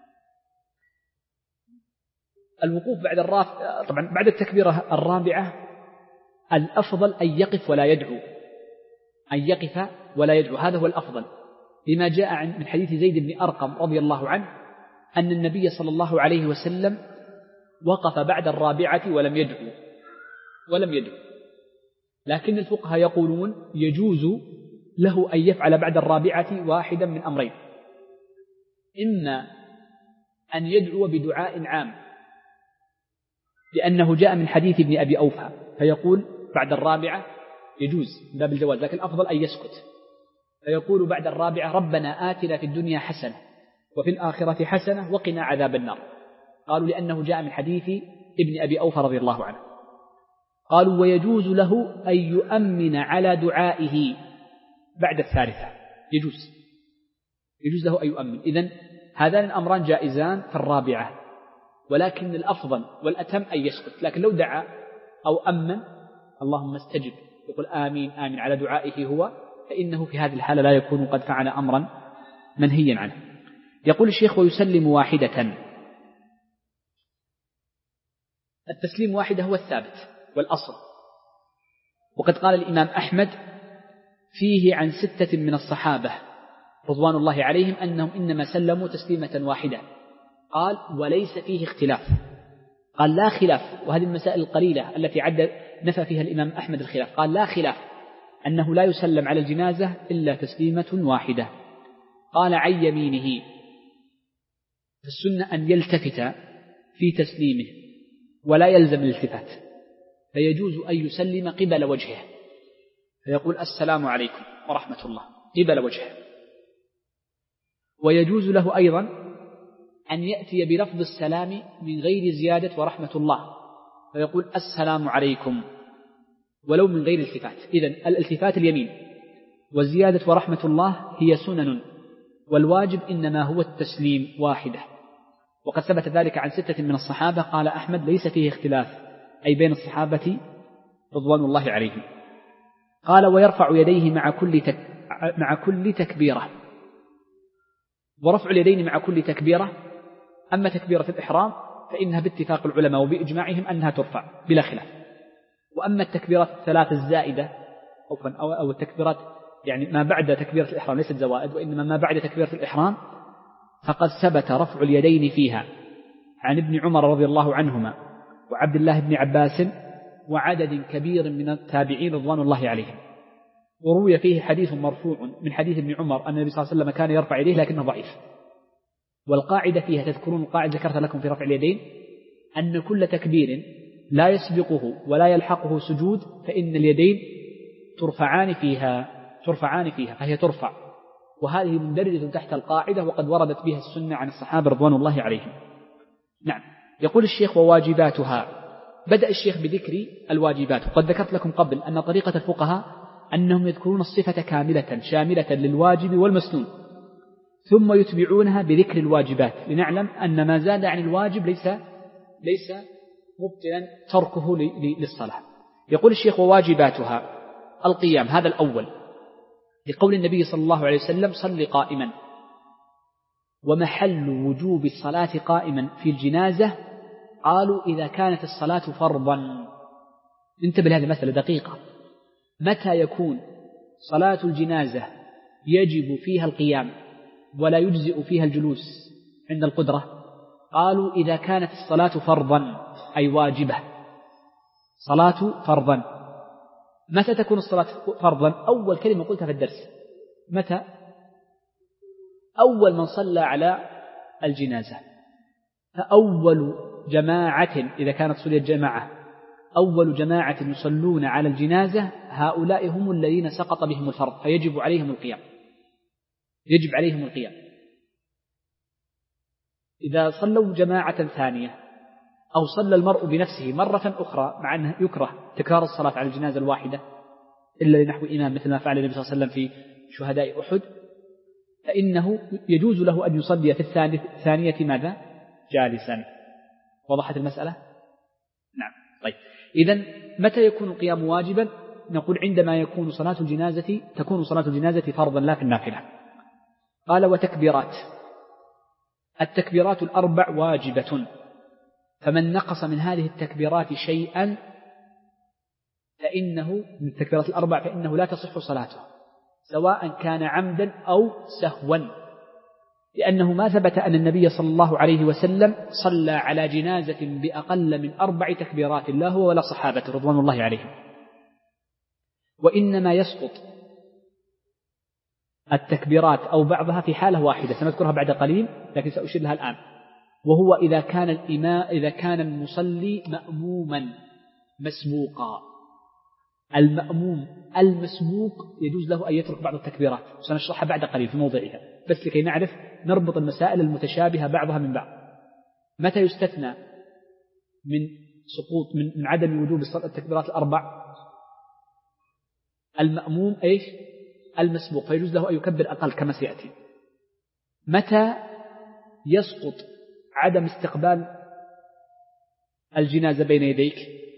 الوقوف بعد الرابعة طبعا بعد التكبيرة الرابعة الأفضل أن يقف ولا يدعو، أن يقف ولا يدعو، هذا هو الأفضل، لما جاء من حديث زيد بن أرقم رضي الله عنه أن النبي صلى الله عليه وسلم وقف بعد الرابعة ولم يدعو ولم يدعو لكن الفقهاء يقولون يجوز له أن يفعل بعد الرابعة واحدا من أمرين، إما أن يدعو بدعاء عام لأنه جاء من حديث ابن أبي أوفى فيقول بعد الرابعة يجوز من باب الجواز، لكن الأفضل أن يسكت فيقول بعد الرابعة ربنا آتنا في الدنيا حسنة وفي الآخرة حسنة وقنا عذاب النار. قالوا لأنه جاء من حديث ابن أبي أوفى رضي الله عنه. قالوا ويجوز له أن يؤمن على دعائه بعد الثالثة، يجوز يجوز له أن يؤمن. إذن هذان الأمران جائزان في الرابعة، ولكن الأفضل والأتم أن يسكت، لكن لو دعا أو أمن اللهم استجب يقول آمين آمين على دعائه هو، فإنه في هذه الحالة لا يكون قد فعل أمرا منهيا عنه. يقول الشيخ ويسلم واحدة. التسليم واحدة هو الثابت والأصل، وقد قال الإمام أحمد فيه عن ستة من الصحابة رضوان الله عليهم أنهم إنما سلموا تسليمة واحدة. قال وليس فيه اختلاف، قال لا خلاف، وهذه المسائل القليلة التي عد نفى فيها الإمام أحمد الخلاف، قال لا خلاف أنه لا يسلم على الجنازة إلا تسليمة واحدة. قال عن يمينه، فالسنة أن يلتفت في تسليمه ولا يلزم الالتفات، فيجوز أن يسلم قبل وجهه فيقول السلام عليكم ورحمة الله قبل وجهه. ويجوز له أيضا أن يأتي بلفظ السلام من غير زيادة ورحمة الله فيقول السلام عليكم ولو من غير التفات. إذن الالتفات اليمين والزيادة ورحمة الله هي سنن، والواجب إنما هو التسليم واحدة. وقد ثبت ذلك عن ستة من الصحابة، قال أحمد ليس فيه اختلاف، أي بين الصحابة رضوان الله عليهم. قال ويرفع يديه مع كل تك... مع كل تكبيرة. ورفع اليدين مع كل تكبيرة، أما تكبيرة الإحرام فإنها باتفاق العلماء وبإجماعهم أنها ترفع بلا خلاف. وأما التكبيرات الثلاث الزائدة أو أو التكبيرات يعني ما بعد تكبيرة الإحرام ليست زوائد وإنما ما بعد تكبيرة الإحرام، فقد ثبت رفع اليدين فيها عن ابن عمر رضي الله عنهما وعبد الله بن عباس وعدد كبير من التابعين رضوان الله عليهم. وروي فيه حديث مرفوع من حديث ابن عمر أن النبي صلى الله عليه وسلم كان يرفع يديه لكنه ضعيف. والقاعدة فيها، تذكرون القاعدة ذكرت لكم في رفع اليدين، أن كل تكبير لا يسبقه ولا يلحقه سجود فإن اليدين ترفعان فيها ترفعان فيها فهي ترفع، وهذه مندرجة تحت القاعدة وقد وردت بها السنة عن الصحابة رضوان الله عليهم. نعم. يقول الشيخ وواجباتها. بدأ الشيخ بذكر الواجبات، وقد ذكرت لكم قبل أن طريقة الفقهاء أنهم يذكرون الصفة كاملة شاملة للواجب والمسنون ثم يتبعونها بذكر الواجبات، لنعلم أن ما زاد عن الواجب ليس ليس مبطلا تركه للصلاة. يقول الشيخ وواجباتها القيام، هذا الأول لقول النبي صلى الله عليه وسلم صل قائما. ومحل وجوب الصلاة قائما في الجنازة قالوا إذا كانت الصلاة فرضا. انتبه لهذه المسألة دقيقة، متى يكون صلاة الجنازة يجب فيها القيام ولا يجزئ فيها الجلوس عند القدرة؟ قالوا إذا كانت الصلاة فرضا أي واجبة، صلاة فرضا. متى تكون الصلاة فرضا؟ أول كلمة قلتها في الدرس، متى؟ أول من صلى على الجنازة. فأول جماعة إذا كانت صليت جماعة أول جماعة يصلون على الجنازة هؤلاء هم الذين سقط بهم الفرض فيجب عليهم القيام يجب عليهم القيام. إذا صلوا جماعة ثانية أو صلى المرء بنفسه مرة أخرى، مع أنه يكره تكرار الصلاة على الجنازة الواحدة إلا لنحو إمام مثل ما فعل النبي صلى الله عليه وسلم في شهداء أحد، فإنه يجوز له أن يصلي في الثانية ماذا؟ جالسا. وضحت المسألة؟ نعم. طيب، إذن متى يكون القيام واجبا؟ نقول عندما يكون صلاة الجنازة تكون صلاة الجنازة فرضا لا في النافلة. قال وتكبيرات. التكبيرات الأربع واجبة، فمن نقص من هذه التكبيرات شيئا فإنه من التكبيرات الأربع فإنه لا تصح صلاته سواء كان عمدا أو سهوا، لأنه ما ثبت أن النبي صلى الله عليه وسلم صلى على جنازة بأقل من أربع تكبيرات لا هو ولا صحابة رضوان الله عليهم. وإنما يسقط التكبيرات أو بعضها في حالة واحدة سنذكرها بعد قليل لكن سأشير لها الآن، وهو إذا كان الإمام إذا كان المصلي مأموما مسبوقا. المأموم المسبوق يجوز له أن يترك بعض التكبيرات، سنشرحها بعد قليل في موضعها، بس لكي نعرف نربط المسائل المتشابهة بعضها من بعض. متى يستثنى من سقوط من, من عدم وجوب التكبيرات الأربع؟ المأموم إيش؟ المسبوق، فيجوز له أن يكبر أقل كما سيأتي. متى يسقط عدم استقبال الجنازة بين يديك؟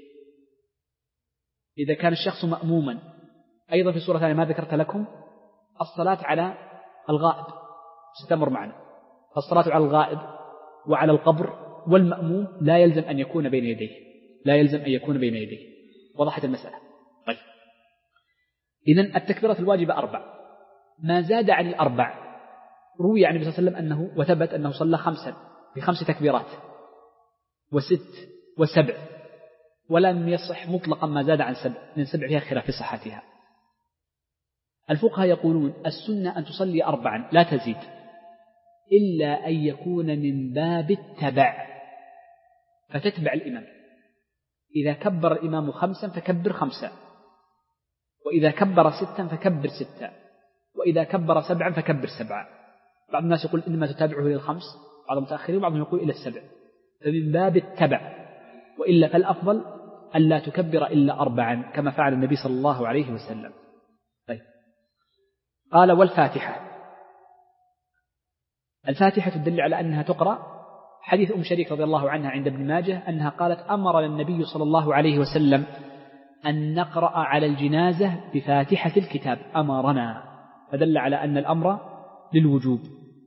إذا كان الشخص مأموما. أيضا في سورة ثانية ما ذكرت لكم الصلاة على الغائب ستمر معنا، فالصلاة على الغائب وعلى القبر والمأموم لا يلزم أن يكون بين يديه لا يلزم أن يكون بين يديه. وضحت المسألة؟ طيب، إذن التكبيرة الواجبة أربع، ما زاد عن الأربع روي عن النبي صلى الله عليه وسلم أنه وثبت أنه صلى خمسا بخمس تكبيرات وست وسبع، ولم يصح مطلقا ما زاد عن سبع، من سبع فيها خلاف في صحتها. الفقهاء يقولون السنة أن تصلي أربعا لا تزيد، إلا أن يكون من باب التبع، فتتبع الإمام. إذا كبر الإمام خمسا فكبر خمسا، وإذا كبر ستا فكبر ستا، وإذا كبر سبعا فكبر سبعا. بعض الناس يقول إنما تتابعه إلى الخمس، بعض المتأخرين وبعضهم يقول إلى السبع، فمن باب التبع. وإلا فالأفضل ألا تكبر إلا أربعا كما فعل النبي صلى الله عليه وسلم. طيب. قال والفاتحة. الفاتحة تدل على أنها تقرأ. حديث أم شريك رضي الله عنها عند ابن ماجه أنها قالت أمر النبي صلى الله عليه وسلم أن نقرأ على الجنازة بفاتحة الكتاب، أمرنا، فدل على أن الأمر للوجوب،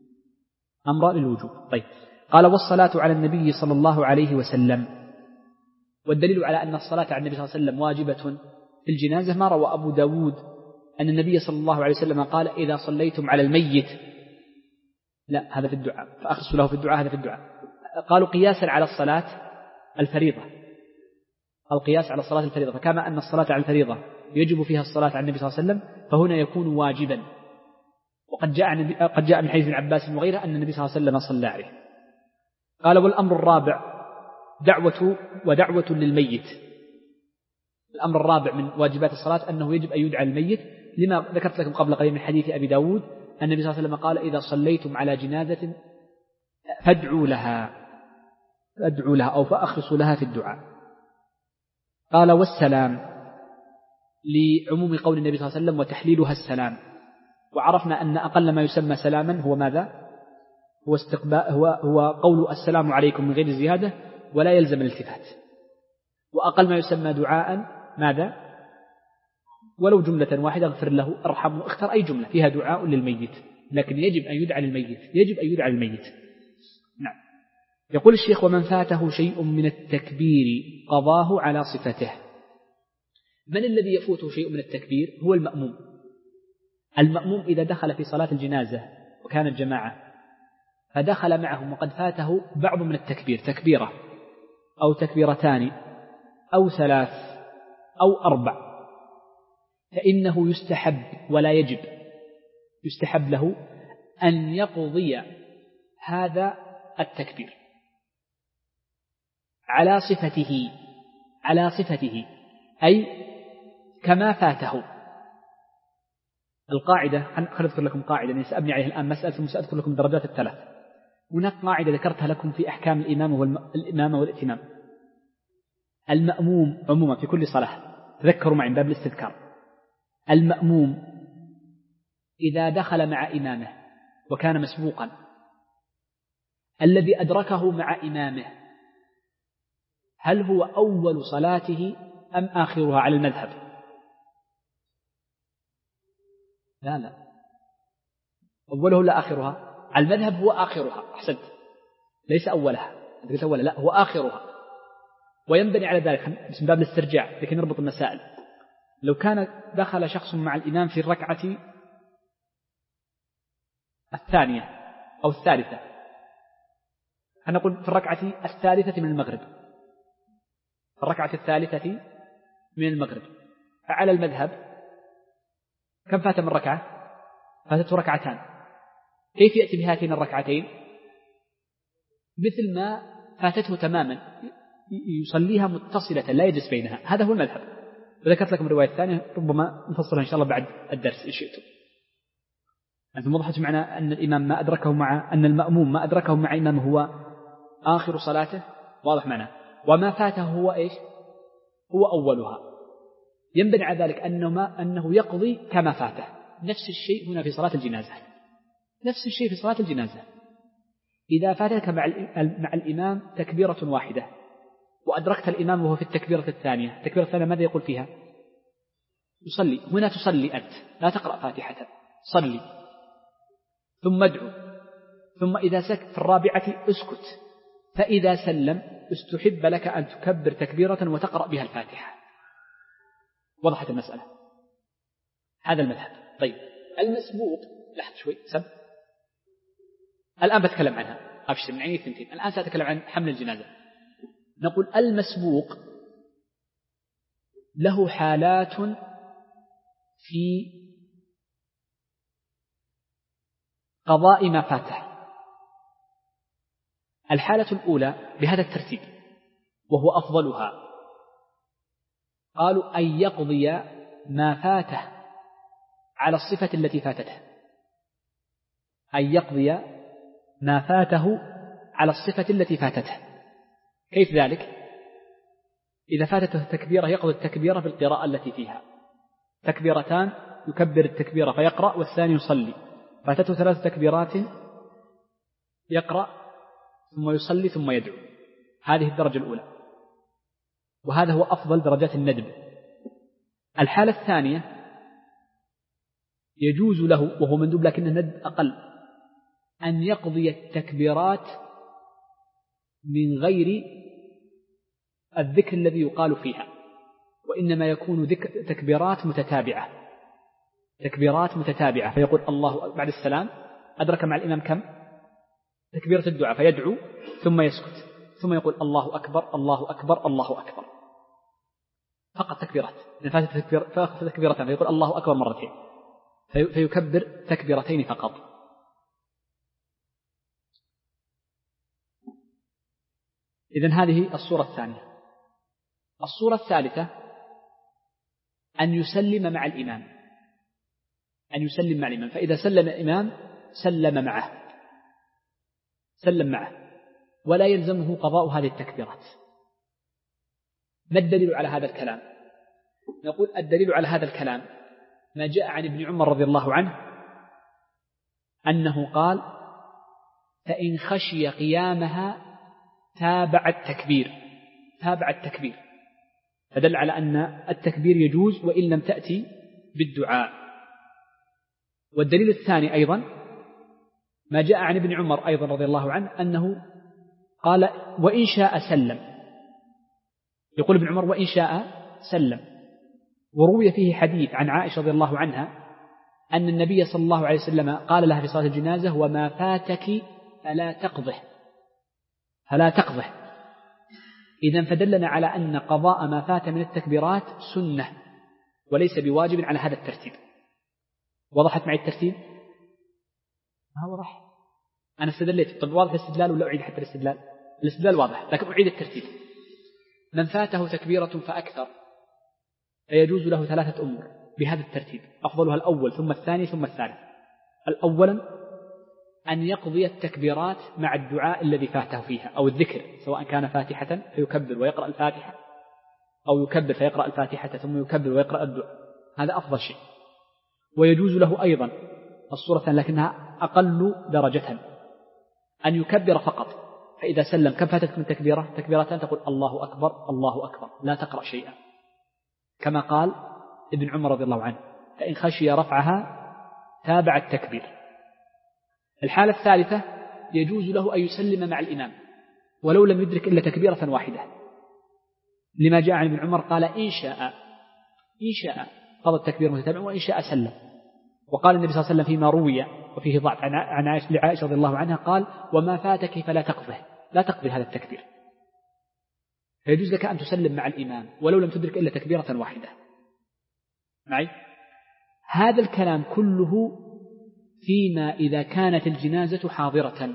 أمر للوجوب. طيب. قال والصلاة على النبي صلى الله عليه وسلم. والدليل على أن الصلاة على النبي صلى الله عليه وسلم واجبة في الجنازة ما روى أبو داود أن النبي صلى الله عليه وسلم قال إذا صليتم على الميت، لا هذا في الدعاء، فأخص له في الدعاء، هذا في الدعاء. قالوا قياسا على الصلاة الفريضة، القياس على الصلاة الفريضة، فكما أن الصلاة على الفريضة يجب فيها الصلاة على النبي صلى الله عليه وسلم فهنا يكون واجبا. وقد جاء قد جاء من حديث ابن عباس وغيره أن النبي صلى الله عليه وسلم صلى عليه. قال والأمر الرابع دعوة ودعوة للميت. الأمر الرابع من واجبات الصلاة أنه يجب أن يدعى الميت، لما ذكرت لكم قبل قليل من حديث أبي داود أن النبي صلى الله عليه وسلم قال إذا صليتم على جنازة فادعوا لها، فادعوا لها أو فأخلصوا لها في الدعاء. قال والسلام لعموم قول النبي صلى الله عليه وسلم وتحليلها السلام. وعرفنا أن أقل ما يسمى سلاما هو ماذا؟ هو استقبال، هو هو قول السلام عليكم من غير زيادة ولا يلزم الالتفات. وأقل ما يسمى دعاء ماذا؟ ولو جملة واحدة اغفر له ارحمه، اختر أي جملة فيها دعاء للميت، لكن يجب أن يدعى للميت، يجب أن يدعى للميت. نعم. يقول الشيخ ومن فاته شيء من التكبير قضاه على صفته. من الذي يفوته شيء من التكبير؟ هو المأموم. المأموم إذا دخل في صلاة الجنازة وكانت جماعة فدخل معهم وقد فاته بعض من التكبير، تكبيرة أو تكبيرتان أو ثلاث أو أربع، فإنه يستحب ولا يجب، يستحب له أن يقضي هذا التكبير على صفته، على صفته أي كما فاته. القاعدة، خليني أذكر لكم قاعدة سأبني عليها الآن مسألة ثم سأذكر لكم الدرجات الثلاث. هناك قاعدة ذكرتها لكم في أحكام الإمام والإمامة والائتمام. المأموم عموما في كل صلاة، تذكروا معي من باب الاستذكار، المأموم إذا دخل مع إمامه وكان مسبوقا، الذي أدركه مع إمامه هل هو أول صلاته أم آخرها على المذهب؟ لا لا، أوله لا آخرها. على المذهب هو آخرها، أحسنت، ليس أولها، قلت أولها، لا هو آخرها. وينبني على ذلك بسم باب الاسترجاع لكي نربط المسائل. لو كان دخل شخص مع الإمام في الركعة الثانية أو الثالثة، هنقول في الركعة الثالثة من المغرب، في الركعة الثالثة من المغرب، فعلى المذهب كم فات من ركعة؟ فاتته ركعتان. كيف يأتي بهاتين الركعتين؟ مثل ما فاتته تماما، يصليها متصلة لا يجلس بينها، هذا هو المذهب. وذكرت لكم الرواية الثانية ربما نفصلها إن شاء الله بعد الدرس إن شئتم. أنتم وضحت معنا أن الإمام ما أدركه مع أن المأموم ما أدركه مع إمامه هو آخر صلاته، واضح معنا، وما فاته هو إيش؟ هو أولها. ينبني على ذلك أنه, ما أنه يقضي كما فاته. نفس الشيء هنا في صلاة الجنازة، نفس الشيء في صلاة الجنازة. إذا فاتك مع, مع الإمام تكبيرة واحدة وأدركت الإمام وهو في التكبيرة الثانية، التكبيرة الثانية ماذا يقول فيها؟ يصلي. هنا تصلي أنت، لا تقرأ فاتحة، صلي ثم ادعو، ثم إذا سكت في الرابعة اسكت، فإذا سلم استحب لك أن تكبر تكبيرة وتقرأ بها الفاتحة. وضحت المسألة. هذا المذهب. طيب المسبوق، لحظة شوي سب، الآن بتكلم عنها، أبشر من عيني الثنتين. الآن سأتكلم عن حمل الجنازة. نقول المسبوق له حالات في قضاء ما فاته. الحالة الأولى بهذا الترتيب وهو أفضلها، قالوا أن يقضي ما فاته على الصفة التي فاتته، أن يقضي ما فاته على الصفة التي فاتته. كيف ذلك؟ إذا فاتته التكبيرة يقضي التكبيرة بالقراءة التي فيها، تكبيرتان يكبر التكبيرة فيقرأ والثاني يصلي، فاتته ثلاث تكبيرات يقرأ ثم يصلي ثم يدعو. هذه الدرجة الأولى، وهذا هو أفضل درجات الندب. الحالة الثانية يجوز له، وهو مندوب لكن الندب أقل، أن يقضي التكبيرات من غير الذكر الذي يقال فيها، وإنما يكون ذكر تكبيرات متتابعة، تكبيرات متتابعة، فيقول الله بعد السلام أدرك مع الإمام كم؟ تكبيرة الدعاء، فيدعو ثم يسكت ثم يقول الله أكبر الله أكبر الله أكبر، فقط تكبيرات، إذا فاتت تكبيرتان فيقول الله أكبر مرتين، فيكبر تكبيرتين فقط. إذن هذه الصورة الثانية. الصورة الثالثة أن يسلم مع الإمام، أن يسلم مع الإمام، فإذا سلم الإمام سلم معه، سلم معه، ولا يلزمه قضاء هذه التكبيرات. ما الدليل على هذا الكلام؟ نقول الدليل على هذا الكلام ما جاء عن ابن عمر رضي الله عنه أنه قال فإن خشي قيامها تابع التكبير، تابع التكبير، فدل على أن التكبير يجوز وإن لم تأتي بالدعاء. والدليل الثاني أيضا ما جاء عن ابن عمر أيضا رضي الله عنه أنه قال وإن شاء سلم، يقول ابن عمر وإن شاء سلم. وروي فيه حديث عن عائشة رضي الله عنها أن النبي صلى الله عليه وسلم قال لها في صلاة الجنازة وما فاتك فلا تقضه، فلا تقضه. إذن فدلنا على أن قضاء ما فات من التكبيرات سنة وليس بواجب على هذا الترتيب. وضحت معي الترتيب؟ ما وضح؟ أنا استدليت. طب واضح الاستدلال ولا أعيد حتى الاستدلال؟ الاستدلال واضح لكن أعيد الترتيب. من فاته تكبيرة فأكثر فيجوز له ثلاثة أمور بهذا الترتيب، أفضلها الأول ثم الثاني ثم الثالث. الأولا أن يقضي التكبيرات مع الدعاء الذي فاته فيها أو الذكر، سواء كان فاتحة فيكبر ويقرأ الفاتحة أو يكبر فيقرأ الفاتحة ثم يكبر ويقرأ الدعاء، هذا أفضل شيء. ويجوز له أيضا الصورة لكنها أقل درجة أن يكبر فقط، فإذا سلم كم فاتت من تكبيرة؟ تكبيرتان تقول الله أكبر الله أكبر لا تقرأ شيئا، كما قال ابن عمر رضي الله عنه فإن خشي رفعها تابع التكبير. الحالة الثالثة يجوز له أن يسلم مع الإمام ولو لم يدرك إلا تكبيرة واحدة، لما جاء عن ابن عمر قال إن شاء إن شاء قضى التكبير متتابعا وإن شاء سلم. وقال النبي صلى الله عليه وسلم فيما روي وفيه ضعف عن عائشة رضي الله عنها قال وما فاتك فلا تقضه، لا تقضي هذا التكبير، فيجوز لك أن تسلم مع الإمام ولو لم تدرك إلا تكبيرة واحدة معي. هذا الكلام كله فيما إذا كانت الجنازة حاضرة،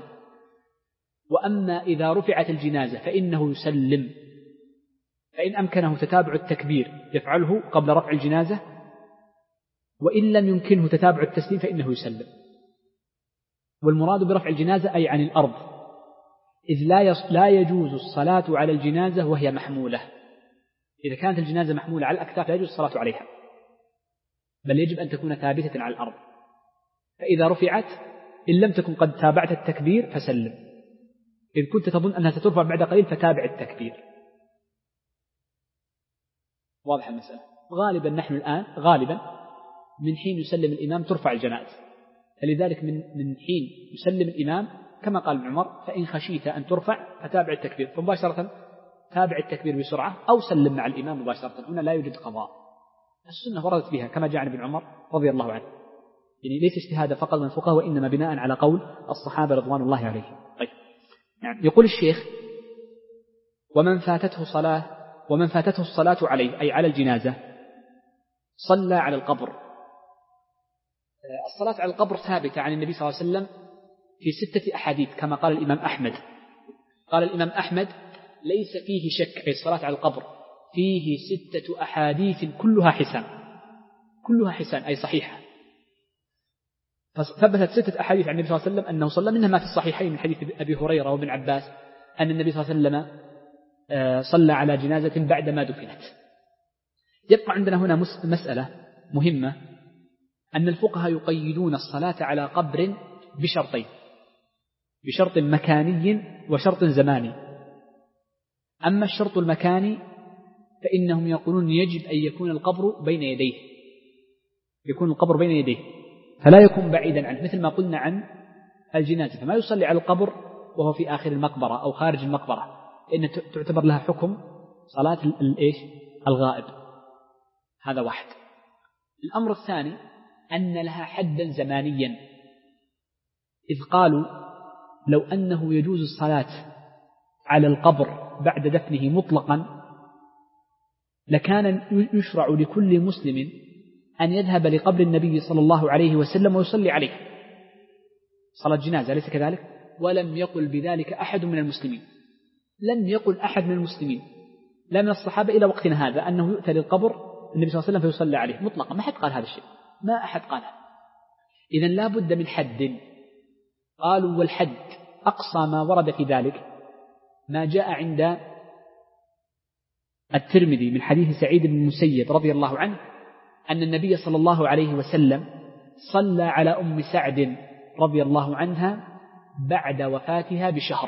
وأما إذا رفعت الجنازة فإنه يسلم، فإن أمكنه تتابع التكبير يفعله قبل رفع الجنازة، وإن لم يمكنه تتابع التسليم فإنه يسلم. والمراد برفع الجنازة أي عن الأرض، إذ لا لا يجوز الصلاة على الجنازة وهي محمولة. إذا كانت الجنازة محمولة على الأكتاف لا يجوز الصلاة عليها، بل يجب أن تكون ثابتة على الأرض. فإذا رفعت إن لم تكن قد تابعت التكبير فسلم، إذ كنت تظن أنها سترفع بعد قليل فتابع التكبير. واضح المسألة؟ غالبا نحن الآن غالبا من حين يسلم الإمام ترفع الجنائز، فلذلك من من حين يسلم الإمام كما قال ابن عمر فإن خشيت أن ترفع فتابع التكبير، فمباشرة تابع التكبير بسرعة أو سلم مع الإمام مباشرة. هنا لا يوجد قضاء، السنة وردت بها كما جاء عن ابن عمر رضي الله عنه، يعني ليس اجتهاد فقط من الفقهاء وإنما بناء على قول الصحابة رضوان الله عليهم. طيب يعني يقول الشيخ ومن فاتته صلاة ومن فاتته الصلاة عليه أي على الجنازة صلى على القبر. الصلاة على القبر ثابتة عن النبي صلى الله عليه وسلم في ستة أحاديث كما قال الإمام أحمد. قال الإمام أحمد ليس فيه شك في الصلاة على القبر، فيه ستة أحاديث كلها حسان، كلها حسان أي صحيحة. فثبتت ستة أحاديث عن النبي صلى الله عليه وسلم أنه صلى، منها ما في الصحيحين من حديث أبي هريرة وابن عباس أن النبي صلى الله عليه وسلم صلى على جنازة بعدما دفنت. يبقى عندنا هنا مسألة مهمة، أن الفقهاء يقيدون الصلاة على قبر بشرطين، بشرط مكاني وشرط زماني. أما الشرط المكاني فإنهم يقولون يجب أن يكون القبر بين يديه، يكون القبر بين يديه فلا يكون بعيدا عنه، مثل ما قلنا عن الجنازة، فما يصلي على القبر وهو في آخر المقبرة أو خارج المقبرة، إن تعتبر لها حكم صلاة الإيش الغائب. هذا واحد. الأمر الثاني أن لها حدا زمانيا، إذ قالوا لو أنه يجوز الصلاة على القبر بعد دفنه مطلقا لكان يشرع لكل مسلم أن يذهب لقبر النبي صلى الله عليه وسلم ويصلي عليه صلاة جنازة، ليس كذلك؟ ولم يقل بذلك أحد من المسلمين، لم يقل أحد من المسلمين لا من الصحابة إلى وقتنا هذا أنه يؤتى للقبر النبي صلى الله عليه وسلم فيصلى عليه مطلقا، ما حد قال هذا الشيء، ما أحد قالها. إذن لا بد من حد. قالوا والحد أقصى ما ورد في ذلك ما جاء عند الترمذي من حديث سعيد بن المسيب رضي الله عنه أن النبي صلى الله عليه وسلم صلى على أم سعد رضي الله عنها بعد وفاتها بشهر،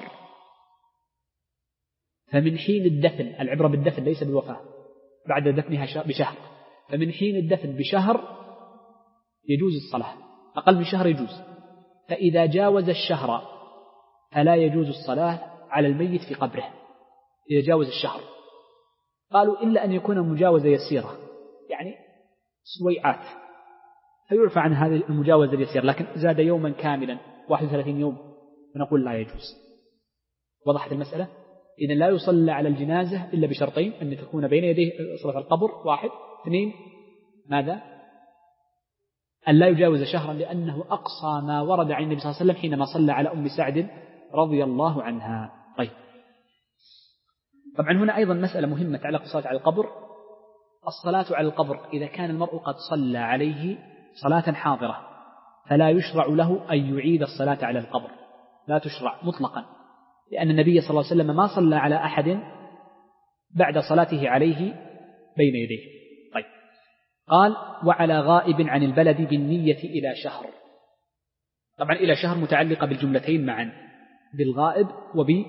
فمن حين الدفن، العبرة بالدفن ليس بالوفاة، بعد دفنها بشهر، فمن حين الدفن بشهر يجوز الصلاة، أقل من شهر يجوز، فإذا جاوز الشهر فلا يجوز الصلاة على الميت في قبره إذا جاوز الشهر. قالوا إلا أن يكون مجاوزة يسيرة، يعني سويعات، فيعفى عن هذه المجاوزة اليسيرة، لكن زاد يوما كاملا واحد وثلاثين يوم فنقول لا يجوز. وضحت المسألة؟ إذن لا يصلى على الجنازة إلا بشرطين، أن تكون بين يديه صلاة القبر واحد، اثنين ماذا؟ أن لا يجاوز شهرا، لأنه أقصى ما ورد عن النبي صلى الله عليه وسلم حينما صلى على أم سعد رضي الله عنها. طيب، طبعا هنا أيضا مسألة مهمة تعلق بالصلاة على القبر. الصلاة على القبر إذا كان المرء قد صلى عليه صلاة حاضرة فلا يشرع له أن يعيد الصلاة على القبر، لا تشرع مطلقا، لأن النبي صلى الله عليه وسلم ما صلى على أحد بعد صلاته عليه بين يديه. طيب، قال وعلى غائب عن البلد بالنية إلى شهر. طبعا إلى شهر متعلقة بالجملتين معا، بالغائب وب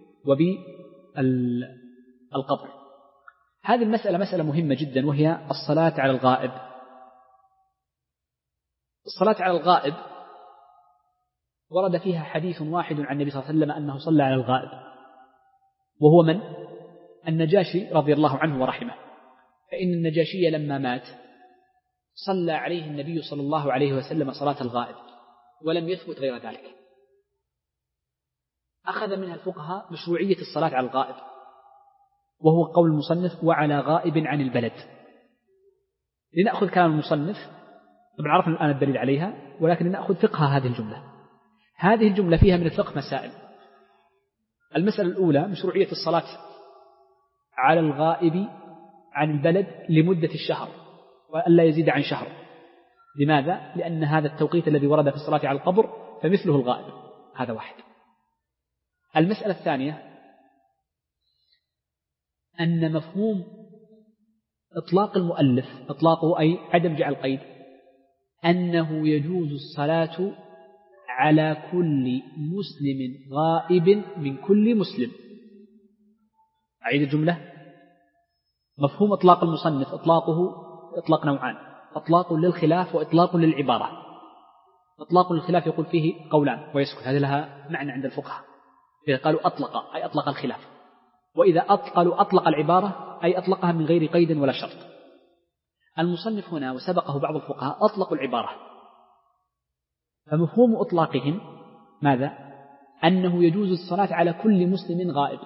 وبالقبر. هذه المسألة مسألة مهمة جدا، وهي الصلاة على الغائب. الصلاة على الغائب ورد فيها حديث واحد عن النبي صلى الله عليه وسلم أنه صلى على الغائب، وهو من؟ النجاشي رضي الله عنه ورحمه. فإن النجاشي لما مات صلى عليه النبي صلى الله عليه وسلم صلاة الغائب، ولم يثبت غير ذلك. أخذ منها الفقهاء مشروعية الصلاة على الغائب، وهو قول المصنف وعلى غائب عن البلد. لنأخذ كلام المصنف، طبعا عرفنا الآن الدليل عليها، ولكن لنأخذ فقه هذه الجملة. هذه الجملة فيها من الفقه مسائل. المسألة الأولى مشروعية الصلاة على الغائب عن البلد لمدة الشهر وألا يزيد عن شهر. لماذا؟ لأن هذا التوقيت الذي ورد في الصلاة على القبر فمثله الغائب. هذا واحد. المسألة الثانية أن مفهوم إطلاق المؤلف، إطلاقه أي عدم جعل قيد، أنه يجوز الصلاة على كل مسلم غائب من كل مسلم. أعيد الجملة. مفهوم إطلاق المصنف إطلاقه إطلاق نوعان، إطلاق للخلاف وإطلاق للعبارة. إطلاق للخلاف يقول فيه قولان ويسكت، هذه لها معنى عند الفقهاء، إذا قالوا أطلق أي أطلق الخلاف، وإذا قالوا أطلق العبارة أي أطلقها من غير قيد ولا شرط. المصنف هنا وسبقه بعض الفقهاء أطلقوا العبارة، فمفهوم إطلاقهم ماذا؟ أنه يجوز الصلاة على كل مسلم غائب،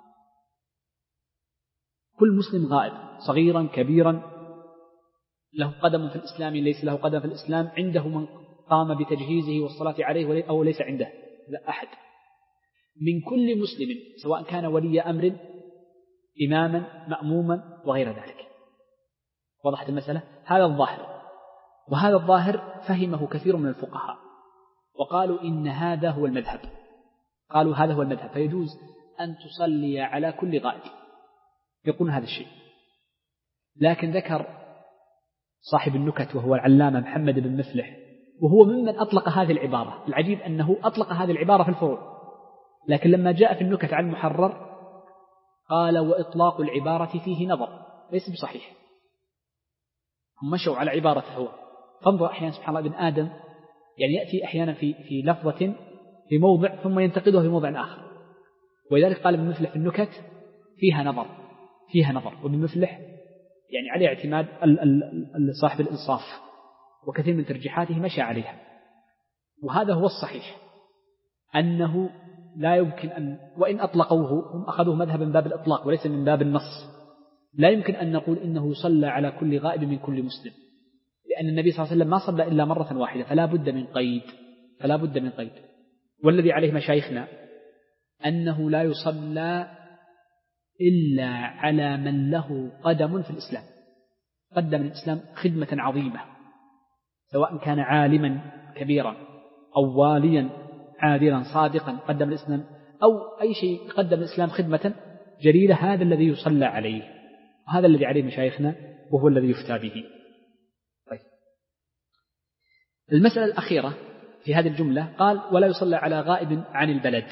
كل مسلم غائب صغيرا كبيرا، له قدم في الإسلام ليس له قدم في الإسلام، عنده من قام بتجهيزه والصلاة عليه أو ليس عنده، لا أحد، من كل مسلم سواء كان ولي أمر إماما مأموما وغير ذلك. وضحت المسألة؟ هذا الظاهر، وهذا الظاهر فهمه كثير من الفقهاء وقالوا إن هذا هو المذهب، قالوا هذا هو المذهب، فيجوز أن تصلي على كل غائب، يقول هذا الشيء. لكن ذكر صاحب النكت وهو العلامة محمد بن مفلح، وهو ممن أطلق هذه العبارة. العجيب أنه أطلق هذه العبارة في الفروع، لكن لما جاء في النكت عن المحرر قال: وإطلاق العبارة فيه نظر، ليس بصحيح. هم مشوا على عبارة هو. فانظر أحيانا سبحان الله ابن آدم، يعني يأتي أحيانا في في لفظة في موضع ثم ينتقدها في موضع آخر. ولذلك قال ابن مفلح في النكت: فيها نظر، فيها نظر. وابن مفلح يعني عليه اعتماد صاحب الإنصاف، وكثير من ترجيحاته مشى عليها. وهذا هو الصحيح، أنه لا يمكن أن، وإن أطلقوه هم أخذوه مذهبا من باب الإطلاق وليس من باب النص، لا يمكن أن نقول إنه يصلى على كل غائب من كل مسلم، لأن النبي صلى الله عليه وسلم ما صلى إلا مرة واحدة، فلا بد من قيد، فلا بد من قيد. والذي عليه مشايخنا أنه لا يصلى إلا على من له قدم في الإسلام، قدم الإسلام خدمة عظيمة، سواء كان عالما كبيرا أو واليا عادلا صادقا قدم الإسلام، أو أي شيء قدم الإسلام خدمة جليلة، هذا الذي يصلى عليه، وهذا الذي عليه مشايخنا وهو الذي يفتى به. طيب. المسألة الأخيرة في هذه الجملة قال: ولا يصلى على غائب عن البلد،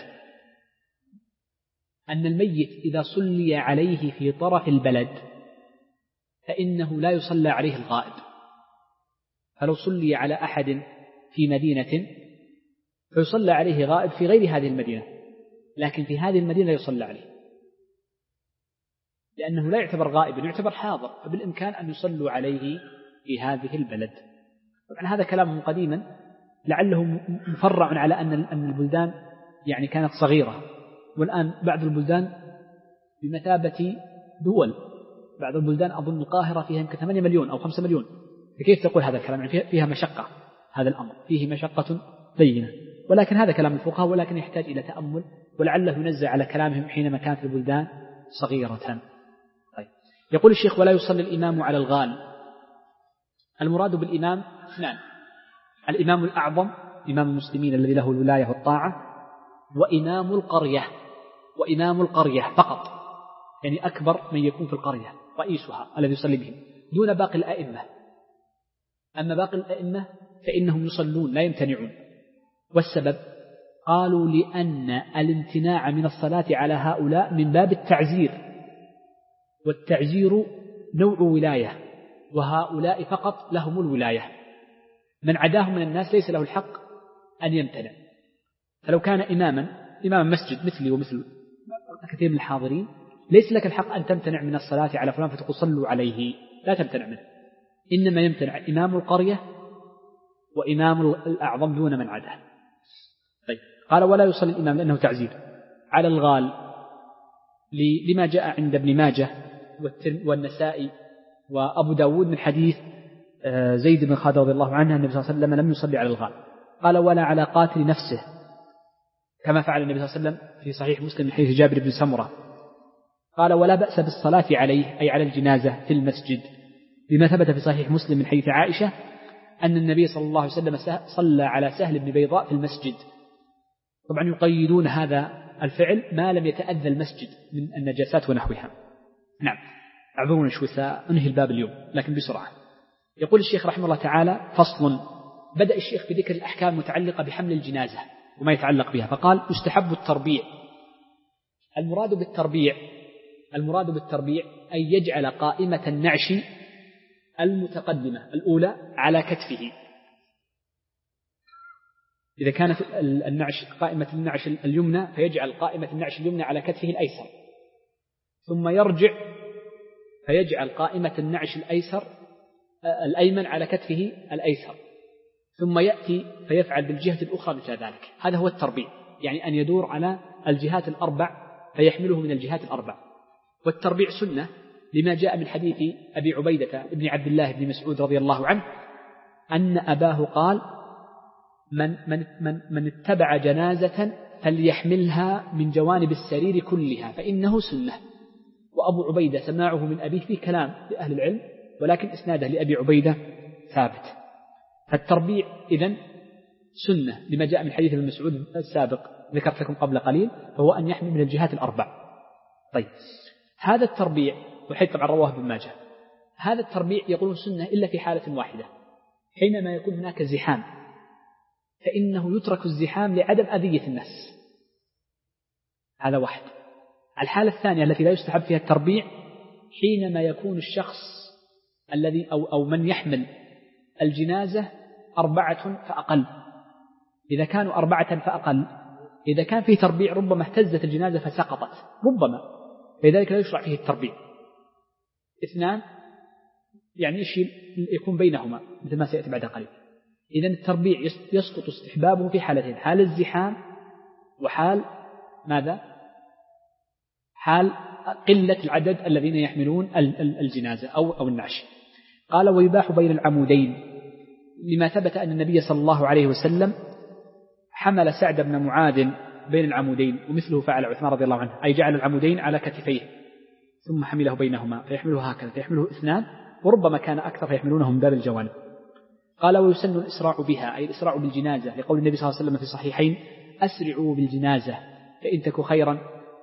أن الميت إذا صلي عليه في طرف البلد فإنه لا يصلى عليه الغائب. فلو صلي على أحد في مدينة فيصلى عليه غائب في غير هذه المدينة، لكن في هذه المدينة يصلى عليه، لأنه لا يعتبر غائب، يعتبر حاضر، فبالإمكان أن يصلوا عليه في هذه البلد. طبعا هذا كلام قديما لعله مفرع على أن البلدان يعني كانت صغيرة، والآن بعض البلدان بمثابة دول. بعض البلدان أظن القاهرة فيها يمكن ثمانية مليون أو خمسة مليون، فكيف تقول هذا الكلام؟ يعني فيها مشقة، هذا الأمر فيه مشقة بينة. ولكن هذا كلام الفقهاء، ولكن يحتاج إلى تأمل، ولعله ينزع على كلامهم حينما كانت البلدان صغيرة. طيب. يقول الشيخ: ولا يصلي الإمام على الغال. المراد بالإمام اثنان: الإمام الأعظم إمام المسلمين الذي له الولاية والطاعة، وإمام القرية، وإمام القرية فقط، يعني أكبر من يكون في القرية رئيسها الذي يصلي بهم، دون باقي الأئمة. أما باقي الأئمة فإنهم يصلون لا يمتنعون. والسبب قالوا: لأن الامتناع من الصلاة على هؤلاء من باب التعزير، والتعزير نوع ولاية، وهؤلاء فقط لهم الولاية، من عداهم من الناس ليس له الحق أن يمتنع. فلو كان إماما إمام مسجد مثلي ومثل كثير من الحاضرين، ليس لك الحق أن تمتنع من الصلاة على فلان فتقول صلوا عليه، لا تمتنع منه، إنما يمتنع إمام القرية وإمام الأعظم دون من عداه. طيب. قال: ولا يصلي الإمام لأنه تعزير على الغال، لما جاء عند ابن ماجه والنسائي وأبو داود من حديث زيد بن خالد رضي الله عنه: النبي صلى الله عليه وسلم لم يصلي على الغال. قال: ولا على قاتل نفسه، كما فعل النبي صلى الله عليه وسلم في صحيح مسلم من حديث جابر بن سمرة. قال: ولا بأس بالصلاة عليه، أي على الجنازة في المسجد، بما ثبت في صحيح مسلم من حديث عائشة أن النبي صلى الله عليه وسلم صلى على سهل بن بيضاء في المسجد. طبعا يقيدون هذا الفعل ما لم يتأذى المسجد من النجاسات ونحوها. نعم. أعذروني شوي سأنهي الباب اليوم لكن بسرعة. يقول الشيخ رحمه الله تعالى: فصل. بدأ الشيخ بذكر الأحكام المتعلقة بحمل الجنازة وما يتعلق بها، فقال: يستحب التربيع. المراد بالتربيع المراد بالتربيع أن يجعل قائمة النعش المتقدمة الأولى على كتفه. إذا كانت النعش قائمة النعش اليمنى فيجعل قائمة النعش اليمنى على كتفه الأيسر، ثم يرجع فيجعل قائمة النعش الأيسر الأيمن على كتفه الأيسر، ثم يأتي فيفعل بالجهة الأخرى مثل ذلك. هذا هو التربيع، يعني أن يدور على الجهات الأربع فيحمله من الجهات الأربع. والتربيع سنة لما جاء من حديث أبي عبيدة ابن عبد الله بن مسعود رضي الله عنه أن أباه قال: من, من, من, من اتبع جنازة فليحملها من جوانب السرير كلها فإنه سنة. وأبو عبيدة سماعه من أبيه في كلام لأهل العلم، ولكن إسناده لأبي عبيدة ثابت. فالتربيع إذن سنة لما جاء من حديث ابن مسعود السابق ذكرت لكم قبل قليل، فهو أن يحمي من الجهات الأربع. طيب هذا التربيع، وحيث طبعا رواه ابن ماجه، هذا التربيع يقولون سنة إلا في حالة واحدة، حينما يكون هناك زحام، فإنه يترك الزحام لعدم أذية الناس. هذا واحد. الحالة الثانية التي لا يستحب فيها التربيع حينما يكون الشخص الذي أو, أو من يحمل الجنازة أربعة فأقل. إذا كانوا أربعة فأقل، إذا كان فيه تربيع ربما اهتزت الجنازة فسقطت ربما، فلذلك لا يشرع فيه التربيع. اثنان يعني شيء يكون بينهما مثل ما سيأتي بعد قليل. إذن التربيع يسقط استحبابه في حالتين: حال الزحام وحال ماذا؟ حال قلة العدد الذين يحملون الجنازة أو أو النعش. قال: ويباح بين العمودين، لما ثبت أن النبي صلى الله عليه وسلم حمل سعد بن معاذ بين العمودين، ومثله فعل عثمان رضي الله عنه، أي جعل العمودين على كتفيه ثم حمله بينهما، فيحمله هكذا، فيحمله اثنان، وربما كان أكثر فيحملونه من باب الجوانب. قال: ويسن الإسراع بها، أي الإسراع بالجنازة، لقول النبي صلى الله عليه وسلم في الصحيحين: أسرعوا بالجنازة فإن تكو خيرا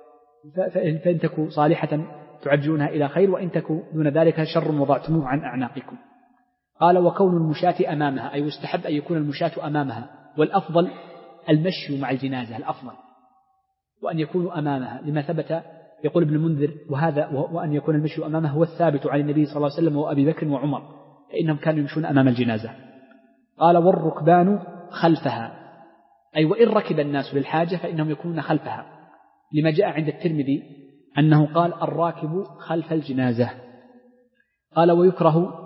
فإن تكو صالحة تعجلونها إلى خير، وإن تكو دون ذلك شر وضعتموه عن أعناقكم. قال: وكون المشاة أمامها، أي يستحب أن يكون المشاة أمامها، والأفضل المشي مع الجنازة الأفضل، وأن يكونوا أمامها، لما ثبت يقول ابن المنذر: وهذا وأن يكون المشي أمامها هو الثابت عن النبي صلى الله عليه وسلم وأبي بكر وعمر، فإنهم كانوا يمشون أمام الجنازة. قال: والركبان خلفها، أي وإن ركب الناس للحاجة فإنهم يكونون خلفها، لما جاء عند الترمذي أنه قال: الراكب خلف الجنازة. قال: ويكره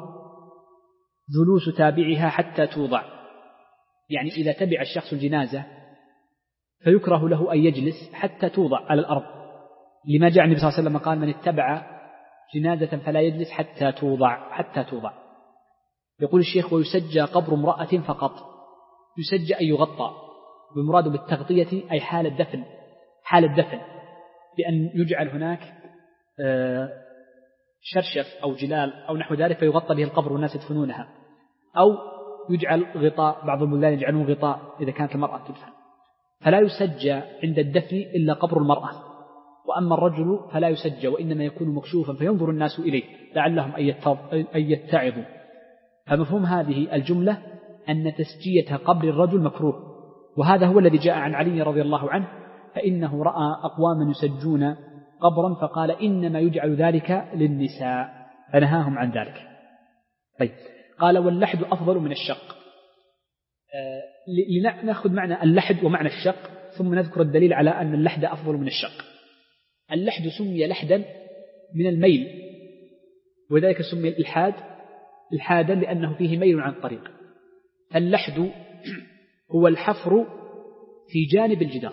جلوس تابعها حتى توضع، يعني إذا تبع الشخص الجنازة فيكره له أن يجلس حتى توضع على الأرض، لما جاء النبي صلى الله عليه وسلم قال: من اتبع جنازة فلا يجلس حتى توضع حتى توضع. يقول الشيخ: ويسجى قبر امرأة فقط. يسجى أن يغطى، بالمراد بالتغطية أي حال الدفن، حال الدفن بأن يجعل هناك شرشف أو جلال أو نحو ذلك فيغطى به القبر والناس يدفنونها، أو يجعل غطاء، بعض البلدان يجعلون غطاء إذا كانت المرأة تدفن. فلا يسجى عند الدفن إلا قبر المرأة، وأما الرجل فلا يسجى، وإنما يكون مكشوفا فينظر الناس إليه لعلهم أن يتعظوا. فمفهوم هذه الجملة أن تسجية قبر الرجل مكروه، وهذا هو الذي جاء عن علي رضي الله عنه، فإنه رأى أقواما يسجون قبرا فقال: إنما يجعل ذلك للنساء، فنهاهم عن ذلك. طيب. قال: واللحد أفضل من الشق. آه لنأخذ معنى اللحد ومعنى الشق، ثم نذكر الدليل على أن اللحد أفضل من الشق. اللحد سمي لحدا من الميل، وذلك سمي الإلحاد الحادا لأنه فيه ميل عن الطريق. اللحد هو الحفر في جانب الجدار.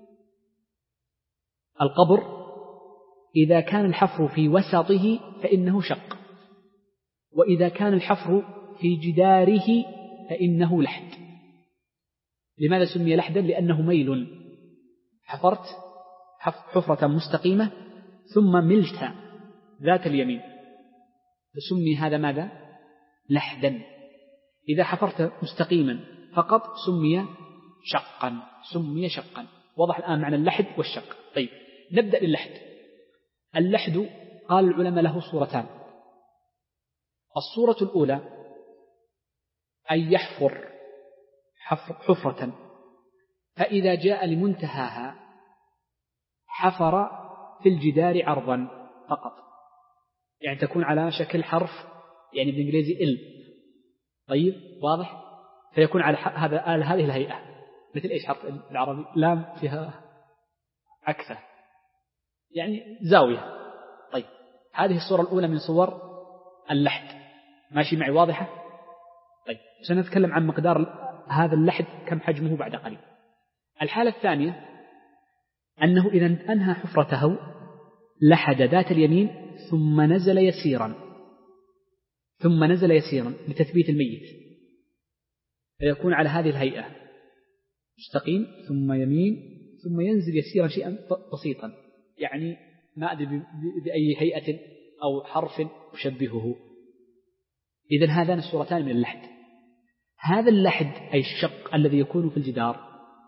القبر إذا كان الحفر في وسطه فإنه شق، وإذا كان الحفر في جداره فإنه لحد. لماذا سمي لحدا؟ لأنه ميل، حفرت حفرة مستقيمة ثم ملت ذات اليمين، فسمي هذا ماذا؟ لحدا. إذا حفرت مستقيما فقط سمي شقا، سمي شقا. واضح الآن معنى اللحد والشق. طيب نبدأ باللحد. اللحد قال العلماء له صورتان. الصورة الأولى أن يحفر حفرة، فإذا جاء لمنتهاها حفر في الجدار عرضا فقط، يعني تكون على شكل حرف، يعني بالإنجليزي ال. طيب واضح؟ فيكون على هذا هذه الهيئة، مثل إيش حرف العربي؟ لام فيها عكسة، يعني زاوية. طيب هذه الصورة الأولى من صور اللحد، ماشي معي؟ واضحة؟ طيب سنتكلم عن مقدار هذا اللحد كم حجمه بعد قليل. الحالة الثانية أنه إذا أنهى حفرته لحد ذات اليمين ثم نزل يسيرا ثم نزل يسيرا لتثبيت الميت، فيكون على هذه الهيئة مستقيم ثم يمين ثم ينزل يسيرا شيئا بسيطا، يعني ما أدري بأي هيئة أو حرف أشبهه. إذن هذان الصورتان من اللحد. هذا اللحد أي الشق الذي يكون في الجدار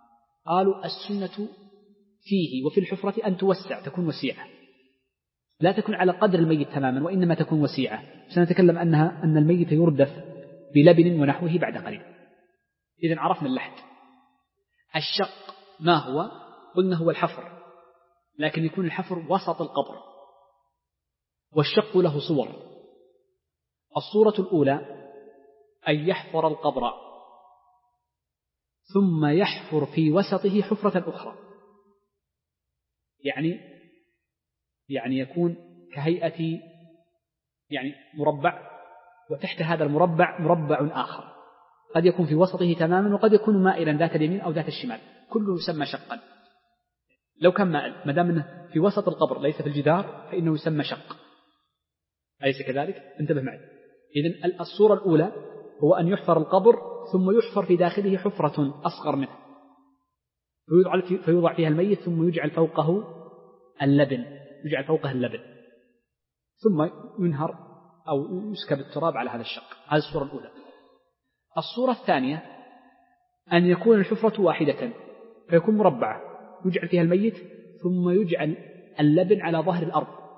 قالوا السنة فيه وفي الحفرة أن توسع، تكون وسيعة، لا تكون على قدر الميت تماما، وإنما تكون وسيعة. سنتكلم أنها أن الميت يردف بلبن ونحوه بعد قليل. إذن عرفنا اللحد. الشق ما هو؟ قلنا هو الحفر، لكن يكون الحفر وسط القبر. والشق له صور. الصورة الأولى أن يحفر القبر ثم يحفر في وسطه حفرة أخرى، يعني يعني يكون كهيئة يعني مربع، وتحت هذا المربع مربع آخر، قد يكون في وسطه تماما، وقد يكون مائلا ذات اليمين أو ذات الشمال، كله يسمى شقا. لو كان مائل ما دام أنه في وسط القبر ليس في الجدار فإنه يسمى شق، أليس كذلك؟ انتبه معي. إذن الصورة الأولى هو أن يحفر القبر ثم يحفر في داخله حفرة أصغر منه، فيوضع فيها الميت ثم يجعل فوقه اللبن، يجعل فوقه اللبن ثم ينهر أو يسكب التراب على هذا الشق. هذه الصورة الأولى. الصورة الثانية أن يكون الحفرة واحدة فيكون مربعة، يجعل فيها الميت ثم يجعل اللبن على ظهر الأرض،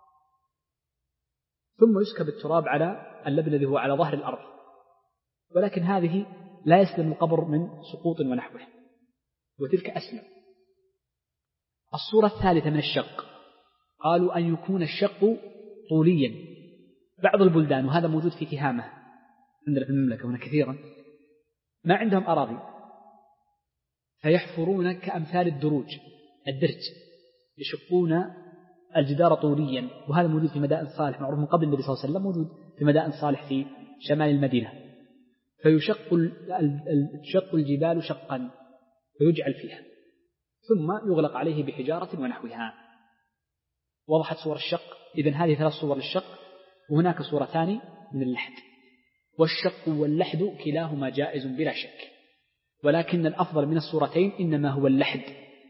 ثم يسكب التراب على اللبن الذي هو على ظهر الأرض، ولكن هذه لا يسلم القبر من سقوط ونحوه، وتلك أسلم. الصورة الثالثة من الشق قالوا أن يكون الشق طوليا. بعض البلدان، وهذا موجود في تهامة عندنا في المملكة هنا كثيرا، ما عندهم أراضي فيحفرون كأمثال الدروج الدرج، يشقون الجدار طوليا، وهذا موجود في مدائن صالح، معروف من قبل النبي صلى الله عليه وسلم، موجود في مدائن صالح في شمال المدينة. فيشق شق الجبال شقا ويجعل فيها ثم يغلق عليه بحجارة ونحوها. وضحت صور الشق. إذن هذه ثلاث صور للشق، وهناك صورتان من اللحد. والشق واللحد كلاهما جائز بلا شك، ولكن الأفضل من الصورتين إنما هو اللحد،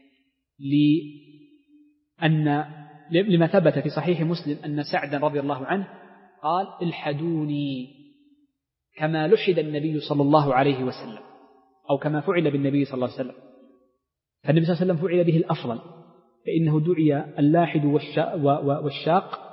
لأن لما ثبت في صحيح مسلم أن سعدا رضي الله عنه قال: الحدوني كما لحد النبي صلى الله عليه وسلم، أو كما فعل بالنبي صلى الله عليه وسلم. فالنبي صلى الله عليه وسلم فعل به الأفضل، فإنه دعي اللاحد والشاق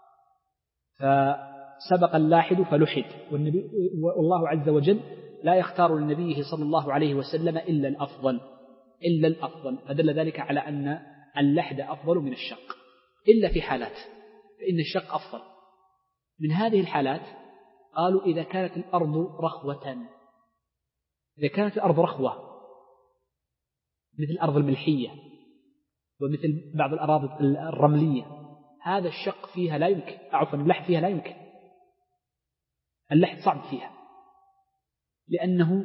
فسبق اللاحد فلحد، والنبي والله عز وجل لا يختار لنبيه صلى الله عليه وسلم إلا الأفضل إلا الأفضل فدل ذلك على أن اللحد أفضل من الشق، إلا في حالات فإن الشق أفضل. من هذه الحالات قالوا إذا كانت الأرض رخوة، إذا كانت الأرض رخوة مثل الأرض الملحية ومثل بعض الأراضي الرملية، هذا الشق فيها لا يمكن، عفوا اللحد فيها لا يمكن، اللحد صعب فيها لأنه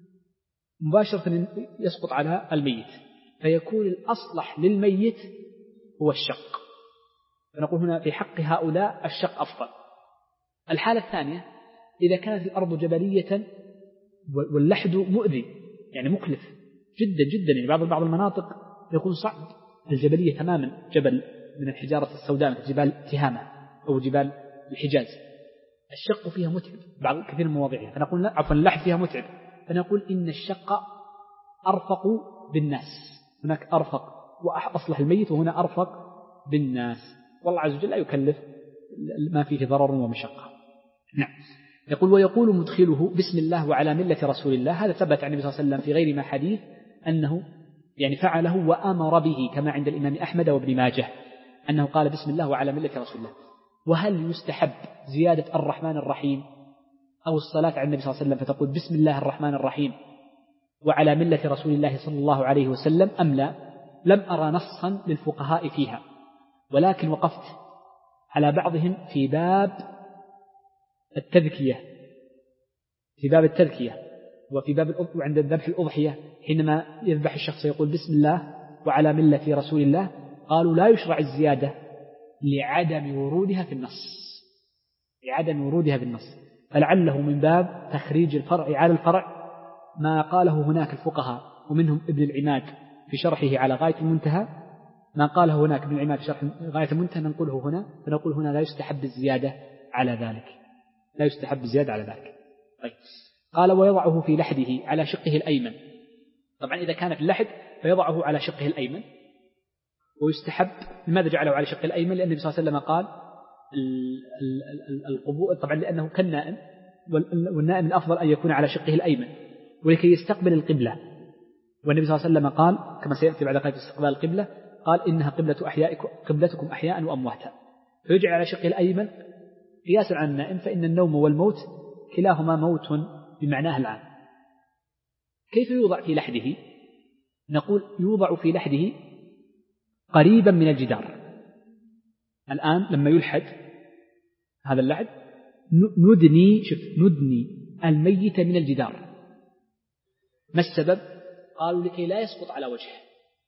مباشرة يسقط على الميت، فيكون الأصلح للميت هو الشق. فنقول هنا في حق هؤلاء الشق أفضل. الحالة الثانية إذا كانت الأرض جبلية واللحد مؤذي، يعني مكلف جدا جدا، يعني بعض بعض المناطق يكون صعب الجبلية تماما، جبل من الحجارة السوداء مثل جبال تهامة أو جبال الحجاز، الشق فيها متعب بعض كثير من مواضيعها، فنقول عفوا اللحد فيها متعب، فنقول إن الشق أرفق بالناس، هناك أرفق وأصلح الميت، وهنا أرفق بالناس، والله عز وجل لا يكلف ما فيه ضرر ومشقة. نعم. يقول: ويقول مدخله بسم الله وعلى ملة رسول الله. هذا ثبت عن النبي صلى الله عليه وسلم في غير ما حديث أنه يعني فعله وأمر به، كما عند الإمام أحمد وابن ماجه أنه قال بسم الله وعلى ملة رسول الله. وهل يستحب زيادة الرحمن الرحيم أو الصلاة على النبي صلى الله عليه وسلم فتقول بسم الله الرحمن الرحيم وعلى ملة رسول الله صلى الله عليه وسلم أم لا؟ لم أرى نصا للفقهاء فيها، ولكن وقفت على بعضهم في باب التذكية في باب التذكية وفي باب عند ذبح الأضحية، حينما يذبح الشخص يقول بسم الله وعلى ملة رسول الله، قالوا لا يشرع الزيادة لعدم ورودها في النص لعدم ورودها بالنص فلعله من باب تخريج الفرع على الفرع ما قاله هناك الفقهاء، ومنهم ابن العماد في شرحه على غاية المنتهى، ما قاله هناك ابن العماد في شرح غاية المنتهى ننقله هنا، فنقول هنا لا يستحب الزيادة على ذلك لا يستحب الزيادة على ذلك. طيب. قال: ويضعه في لحده على شقه الأيمن. طبعا إذا كان في اللحد فيضعه على شقه الأيمن، ويستحب. لماذا جعله على شقه الأيمن؟ لأن النبي صلى الله عليه وسلم قال القبول، طبعا لأنه كالنائم، والنائم الأفضل أن يكون على شقه الأيمن ولكي يستقبل القبلة. والنبي صلى الله عليه وسلم قال كما سيأتي بعد قليل في استقبال القبلة، قال إنها قبلة أحيائكم قبلتكم أحياء وأمواتا، فيجعل على شقه الأيمن قياسا عن النائم، فإن النوم والموت كلاهما موت بمعناه العام. كيف يوضع في لحده؟ نقول يوضع في لحده قريبا من الجدار. الآن لما يلحد هذا اللحد ندني شوف ندني الميت من الجدار. ما السبب؟ قالوا لكي لا يسقط على وجهه،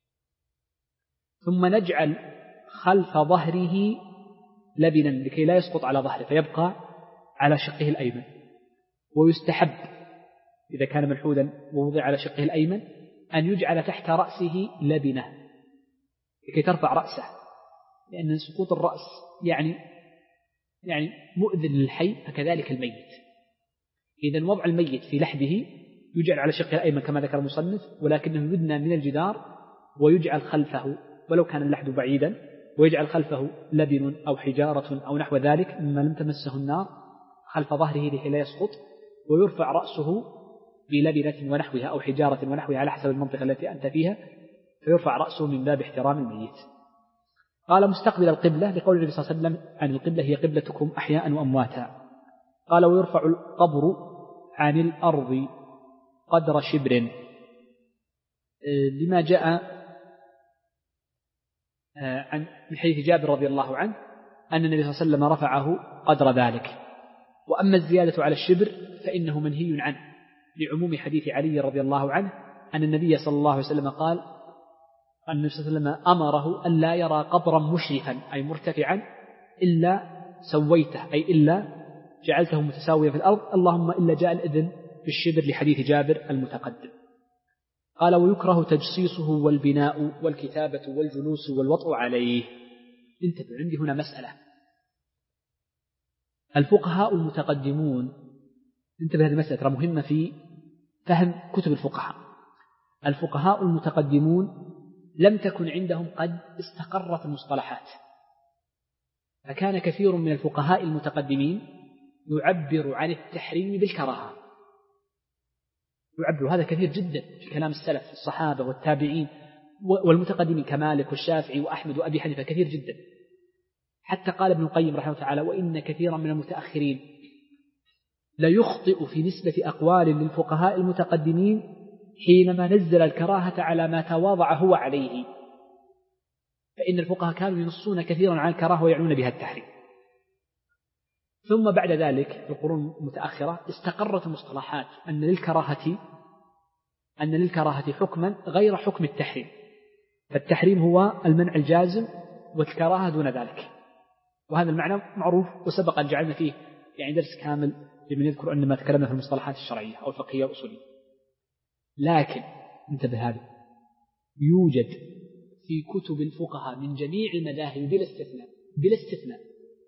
ثم نجعل خلف ظهره لبنا لكي لا يسقط على ظهره فيبقى على شقه الأيمن. ويستحب إذا كان ملحودا ووضع على شقه الأيمن أن يجعل تحت رأسه لبنة لكي ترفع رأسه، لأن سقوط الرأس يعني يعني مؤذن للحي، فكذلك الميت. إذن وضع الميت في لحده يجعل على شقه الأيمن كما ذكر المصنف، ولكنه يدنى من الجدار ويجعل خلفه ولو كان اللحد بعيدا، ويجعل خلفه لبن أو حجارة أو نحو ذلك مما لم تمسه النار خلف ظهره لكي لا يسقط، ويرفع رأسه بلبنة ونحوها أو حجارة ونحوها على حسب المنطقة التي أنت فيها، فيرفع رأسه من باب احترام الميت. قال مستقبل القبلة لقول النبي صلى الله عليه وسلم عن القبلة هي قبلتكم أحياء وأمواتا. قال ويرفع القبر عن الأرض قدر شبر، لما جاء عن من حديث جابر رضي الله عنه أن النبي صلى الله عليه وسلم رفعه قدر ذلك. وأما الزيادة على الشبر فإنه منهي عنه لعموم حديث علي رضي الله عنه أن النبي صلى الله عليه وسلم قال أن النبي صلى الله عليه وسلم أمره أن لا يرى قبرا مشرفا أي مرتفعا إلا سويته، أي إلا جعلته متساويا في الأرض، اللهم إلا جاء الإذن بالشبر لحديث جابر المتقدم. قال ويكره تجصيصه والبناء والكتابة والجلوس والوطء عليه. انتبه، عندي هنا مسألة. الفقهاء المتقدمون، انتبه هذه المسألة ترى مهمة في فهم كتب الفقهاء. الفقهاء المتقدمون لم تكن عندهم قد استقرت المصطلحات، فكان كثير من الفقهاء المتقدمين يعبر عن التحريم بالكراهة، يعبر هذا كثير جدا في كلام السلف الصحابة والتابعين والمتقدمين كمالك والشافعي وأحمد وأبي حنيفة كثير جدا. حتى قال ابن القيم رحمه الله تعالى وإن كثيرا من المتأخرين لا يخطئ في نسبة أقوال للفقهاء المتقدمين حينما نزل الكراهة على ما تواضع هو عليه، فإن الفقهاء كانوا ينصون كثيرا عن الكراهة ويعنون بها التحريم. ثم بعد ذلك في القرون المتأخرة استقرت المصطلحات أن للكراهة أن للكراهة حكما غير حكم التحريم، فالتحريم هو المنع الجازم والكراهة دون ذلك، وهذا المعنى معروف وسبق أن جعلنا فيه يعني درس كامل لمن يذكر أنما تكلمنا في المصطلحات الشرعية أو الفقهية والأصولية. لكن انتبه، هذا يوجد في كتب الفقهاء من جميع المذاهب بلا استثناء بلا استثناء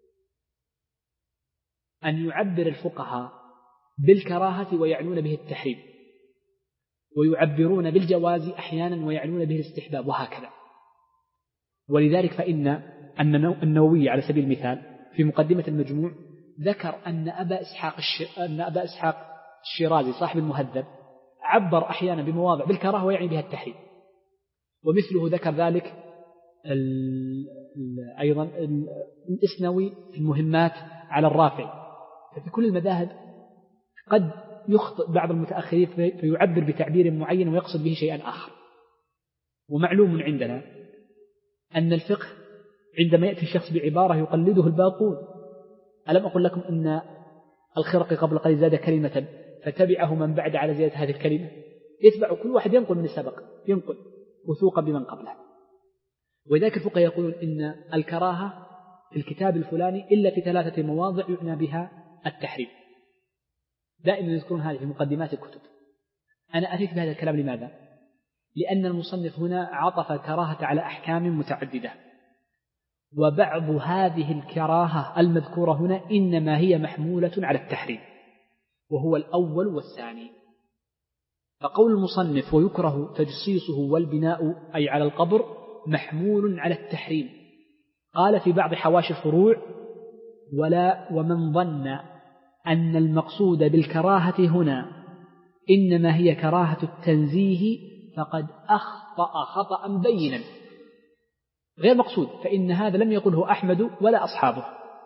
أن يعبر الفقهاء بالكراهة ويعنون به التحريم، ويعبرون بالجواز أحيانا ويعنون به الاستحباب، وهكذا. ولذلك فإن النووي على سبيل المثال في مقدمة المجموع ذكر أن أبا إسحاق أن أبا إسحاق الشيرازي صاحب المهذب عبر أحيانا بمواضع بالكراهة ويعني بها التحريم، ومثله ذكر ذلك ال ال أيضا الإسنوي في المهمات على الرافع. ففي كل المذاهب قد يخطئ بعض المتأخرين فيعبر بتعبير معين ويقصد به شيئا آخر. ومعلوم عندنا أن الفقه عندما يأتي الشخص بعبارة يقلده الباقون. ألم أقل لكم أن الخرقي قبل قليل زاد كلمة فتبعه من بعد على زيادة هذه الكلمة؟ يتبع كل واحد ينقل من السبق، ينقل وثوقا بمن قبله. وذلك الفقهاء يقولون إن الكراهة في الكتاب الفلاني إلا في ثلاثة مواضع يعنى بها التحريم، دائما يذكرون هذه في مقدمات الكتب. أنا أتيت بهذا الكلام لماذا؟ لأن المصنف هنا عطف الكراهة على أحكام متعددة، وبعض هذه الكراهة المذكورة هنا إنما هي محمولة على التحريم، وهو الأول والثاني. فقول المصنف ويكره تجصيصه والبناء أي على القبر محمول على التحريم. قال في بعض حواشي الفروع: ولا ومن ظن أن المقصود بالكراهة هنا إنما هي كراهة التنزيه فقد أخطأ خطأ بينا غير مقصود، فإن هذا لم يقله أحمد ولا أصحابه،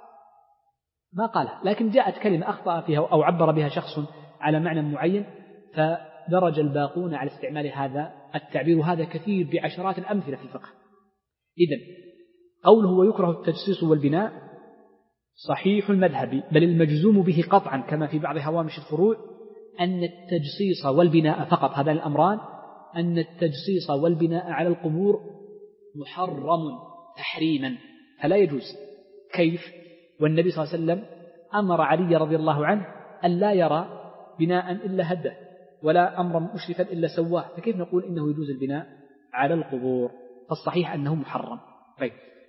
ما قاله، لكن جاءت كلمة أخطأ فيها أو عبر بها شخص على معنى معين فدرج الباقون على استعمال هذا التعبير، وهذا كثير بعشرات الأمثلة في الفقه. إذن قوله ويكره التجصيص والبناء صحيح المذهب، بل المجزوم به قطعا كما في بعض هوامش الفروع أن التجصيص والبناء فقط، هذان الأمران، أن التجصيص والبناء على القبور محرم تحريما فلا يجوز. كيف؟ والنبي صلى الله عليه وسلم أمر علي رضي الله عنه أن لا يرى بناء إلا هده ولا أمرا مشرفا إلا سواه، فكيف نقول إنه يجوز البناء على القبور؟ فالصحيح أنه محرم. طيب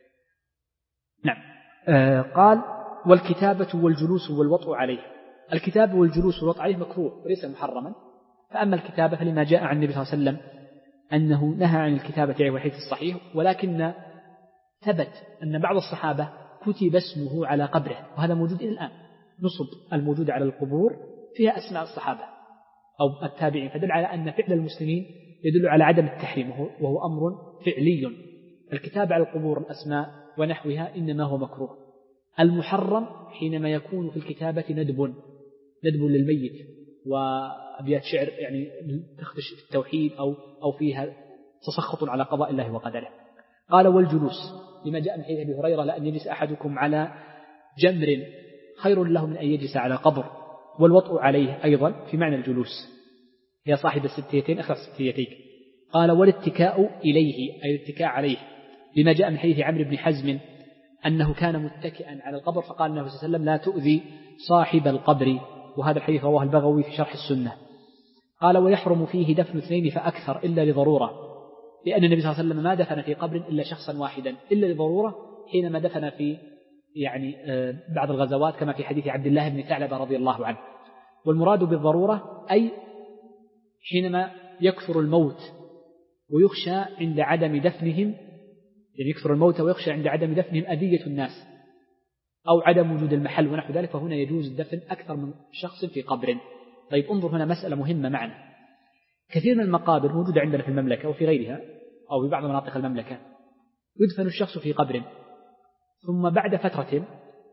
نعم. آه قال والكتابة والجلوس والوطء عليه. الكتاب والجلوس والوطء عليه مكروه وليس محرما، فأما الكتابة فلما جاء عن النبي صلى الله عليه وسلم أنه نهى عن الكتابة عليه والحديث الصحيح، ولكن ثبت أن بعض الصحابة كتب اسمه على قبره، وهذا موجود إلى الآن. نصب الموجود على القبور فيها أسماء الصحابة أو التابعين، فدل على أن فعل المسلمين يدل على عدم التحريم، وهو أمر فعلي. الكتاب على القبور الأسماء ونحوها إنما هو مكروه. المحرم حينما يكون في الكتابة ندب ندب للميت وأبيات شعر يعني تخدش التوحيد أو أو فيها تسخط على قضاء الله وقدره. قال والجلوس لما جاء من حديث أبي هريرة: لأن يجلس أحدكم على جمر خير له من أن يجلس على قبر. والوطء عليه أيضا في معنى الجلوس، هي صاحب الستيتين أخذ ستيتيك. قال والاتكاء إليه أي الاتكاء عليه لما جاء من حديث عمرو بن حزم أنه كان متكئا على القبر فقال النبي صلى الله عليه وسلم: لا تؤذي صاحب القبر. وهذا الحديث رواه البغوي في شرح السنة. قال ويحرم فيه دفن اثنين فأكثر إلا لضرورة، لأن النبي صلى الله عليه وسلم ما دفن في قبر إلا شخصا واحدا إلا لضرورة، حينما دفن في يعني بعض الغزوات كما في حديث عبد الله بن ثعلبة رضي الله عنه. والمراد بالضرورة أي حينما يكثر الموت ويخشى عند عدم دفنهم، يعني يكثر الموت ويخشى عند عدم دفنهم أذية الناس أو عدم وجود المحل ونحو ذلك، فهنا يجوز الدفن أكثر من شخص في قبر. طيب انظر هنا مسألة مهمة معنا. كثير من المقابر موجودة عندنا في المملكة وفي غيرها أو في بعض مناطق المملكة يدفن الشخص في قبر، ثم بعد فترة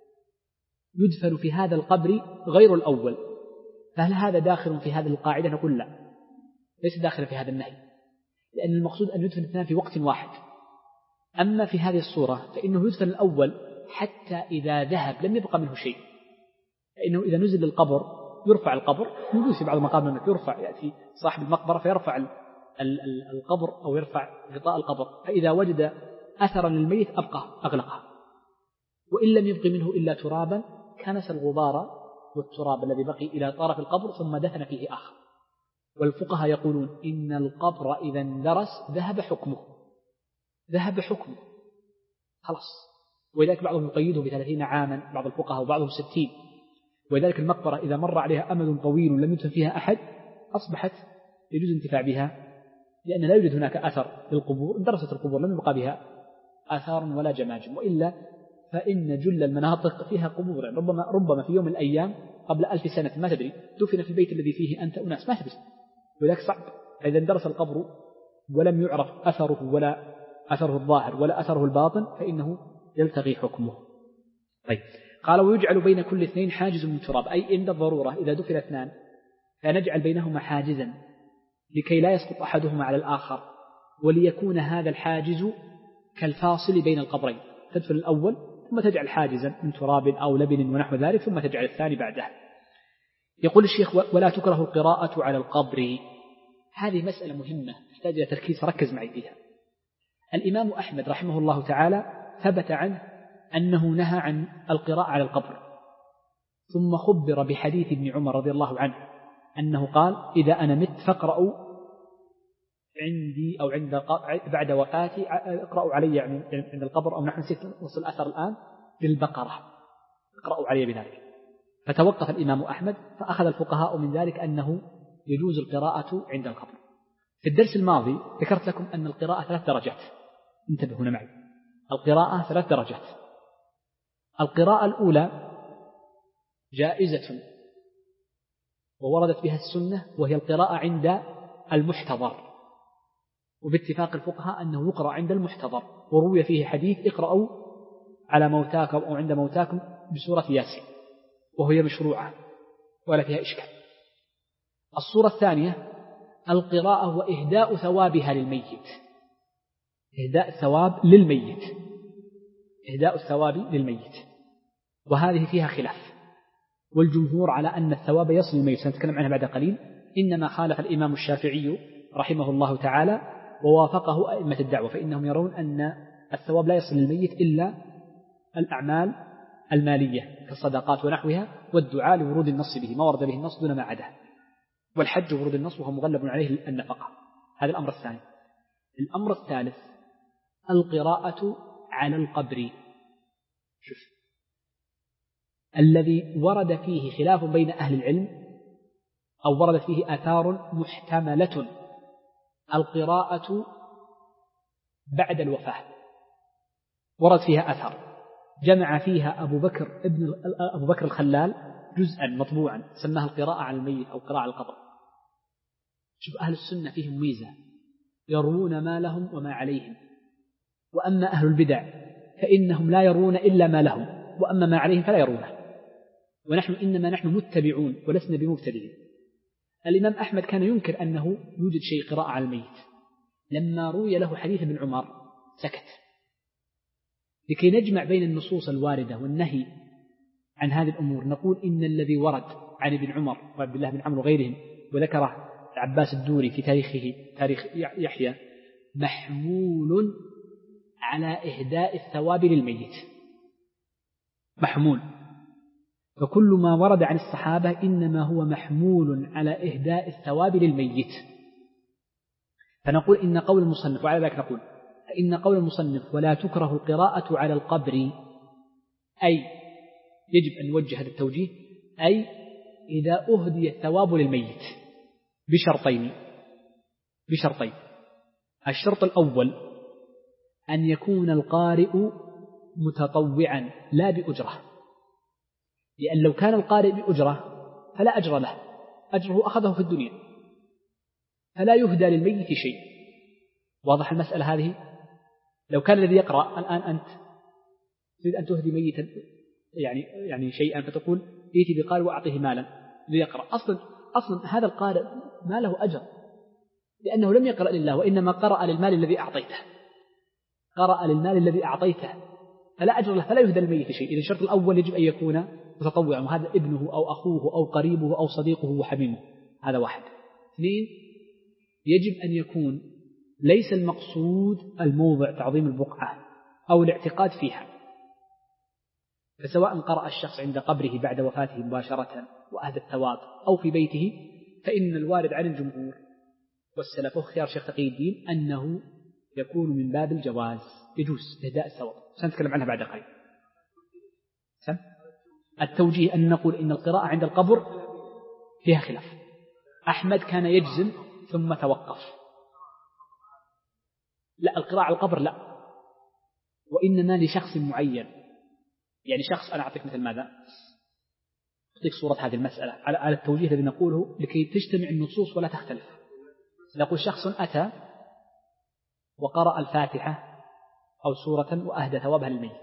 يدفن في هذا القبر غير الأول، فهل هذا داخل في هذه القاعدة؟ نقول لا، ليس داخل في هذا النهي، لأن المقصود أن يدفن اثنان في وقت واحد. أما في هذه الصورة فإنه يدفن الأول حتى إذا ذهب لم يبقى منه شيء، فإنه إذا نزل للقبر يرفع القبر، موجود في بعض المقابر أنك يرفع، يأتي صاحب المقبرة فيرفع القبر أو يرفع غطاء القبر، فإذا وجد أثرا للميت أبقى أغلقه، وإن لم يبقى منه إلا ترابا كنس الغبار والتراب الذي بقي إلى طرف القبر ثم دفن فيه آخر. والفقهاء يقولون إن القبر إذا اندرس ذهب حكمه ذهب حكمه خلاص، ولذلك بعضهم يقيده بثلاثين عاما، بعض الفقهاء وبعضهم ستين. ولذلك المقبرة إذا مر عليها أمد طويل لم يدفن فيها أحد أصبحت يجوز انتفاع بها، لأن لا يوجد هناك أثر للقبور، اندرست القبور لم يبقى بها آثار ولا جماجم، وإلا فإن جل المناطق فيها قبور، ربما ربما في يوم من الأيام قبل ألف سنة ما تدري دفن في البيت الذي فيه أنت أناس ما تدري، ولذلك صعب. إذا اندرس القبر ولم يعرف أثره ولا أثره الظاهر ولا أثره الباطن فإنه يلتغي حكمه. طيب قال ويجعل بين كل اثنين حاجز من تراب، أي عند الضرورة إذا دفن اثنان فنجعل بينهما حاجزا لكي لا يسقط أحدهما على الآخر، وليكون هذا الحاجز كالفاصل بين القبرين، تدفن الأول ثم تجعل حاجزا من تراب أو لبن ونحو ذلك ثم تجعل الثاني بعده. يقول الشيخ ولا تكره القراءة على القبر. هذه مسألة مهمة تحتاج إلى تركيز، ركز معي فيها. الإمام أحمد رحمه الله تعالى ثبت عنه أنه نهى عن القراءة على القبر، ثم خبر بحديث ابن عمر رضي الله عنه أنه قال إذا أنا مت فاقرأوا عندي أو عند بعد وفاتي اقرأوا علي عند القبر، أو نحن نسيت نصل الأثر الآن بالبقرة اقرأوا علي بذلك. فتوقف الإمام أحمد، فأخذ الفقهاء من ذلك أنه يجوز القراءة عند القبر. في الدرس الماضي ذكرت لكم أن القراءة ثلاث درجات، انتبهوا هنا معي، القراءة ثلاث درجات. القراءة الأولى جائزة ووردت بها السنة، وهي القراءة عند المحتضر، وباتفاق الفقهاء أنه يقرأ عند المحتضر، وروي فيه حديث اقرأوا على موتاكم أو عند موتاكم بسورة ياسين، وهي مشروعة ولا فيها إشكال. الصورة الثانية القراءة وإهداء ثوابها للميت، إهداء الثواب للميت، إهداء الثواب للميت، وهذه فيها خلاف، والجمهور على أن الثواب يصل للميت، سنتكلم عنها بعد قليل. إنما خالف الإمام الشافعي رحمه الله تعالى ووافقه أئمة الدعوة، فإنهم يرون أن الثواب لا يصل للميت إلا الأعمال المالية كالصدقات ونحوها، والدعاء لورود النص به، ما ورد به النص دون ما عداه، والحج ورود النص وهو مغلب عليه النفقة. هذا الأمر الثاني. الأمر الثالث القراءة على القبر. شوف الذي ورد فيه خلاف بين أهل العلم أو وردت فيه آثار محتملة، القراءة بعد الوفاة ورد فيها آثار، جمع فيها أبو بكر ابن أبو بكر الخلال جزءا مطبوعا سماه القراءة على الميت أو قراءة على القبر. شوف أهل السنة فيهم ميزة، يرون ما لهم وما عليهم، وأما أهل البدع فإنهم لا يرون إلا ما لهم، وأما ما عليهم فلا يرونه، ونحن إنما نحن متبعون ولسنا بمبتدئين. الإمام أحمد كان ينكر أنه يوجد شيء قراءة على الميت، لما روي له حديث ابن عمر سكت. لكي نجمع بين النصوص الواردة والنهي عن هذه الأمور نقول إن الذي ورد عن ابن عمر وعبد الله بن عمرو وغيرهم، وذكره العباس الدوري في تاريخه تاريخ يحيى، محمول على إهداء الثواب للميت، محمول. فكل ما ورد عن الصحابة إنما هو محمول على إهداء الثواب للميت. فنقول إن قول المصنف، وعلى ذلك نقول إن قول المصنف ولا تكره القراءة على القبر، أي يجب أن نوجه هذا التوجيه، أي إذا أهدي الثواب للميت بشرطين بشرطين الشرط الأول أن يكون القارئ متطوعا لا بأجرة، لأن لو كان القارئ بأجرة فلا أجر له، أجره أخذه في الدنيا، فلا يهدى للميت شيء. واضح المسألة هذه؟ لو كان الذي يقرأ الآن أنت تريد أن تهدي ميتا يعني يعني شيئا، فتقول ائتي بقارئ وأعطيه مالا ليقرأ، أصلا أصلا هذا القارئ ما له أجر، لأنه لم يقرأ لله، وإنما قرأ للمال الذي أعطيته، قرأ للمال الذي أعطيته، فلا أجر له، فلا يهدى الميت شيء. إذا الشرط الأول يجب أن يكون متطوعا، وهذا ابنه أو أخوه أو قريبه أو صديقه وحميمه، هذا واحد. اثنين، يجب أن يكون ليس المقصود الموضع تعظيم البقعة أو الاعتقاد فيها، فسواء قرأ الشخص عند قبره بعد وفاته مباشرة وأهدى الثواب أو في بيته، فإن الوارد عن الجمهور والسلف واختيار شيخ تقي الدين أنه يكون من باب الجواز، يجوز إهداء الثواب. سنتكلم عنها بعد قليل. سم التوجيه أن نقول إن القراءة عند القبر فيها خلاف. أحمد كان يجزم ثم توقف، لا القراءة على القبر لا، وإنما لشخص معين، يعني شخص. أنا أعطيك مثل ماذا؟ أعطيك صورة هذه المسألة على التوجيه الذي نقوله لكي تجتمع النصوص ولا تختلف. نقول شخص أتى وقرأ الفاتحة أو سورة وأهدى ثوابها للميت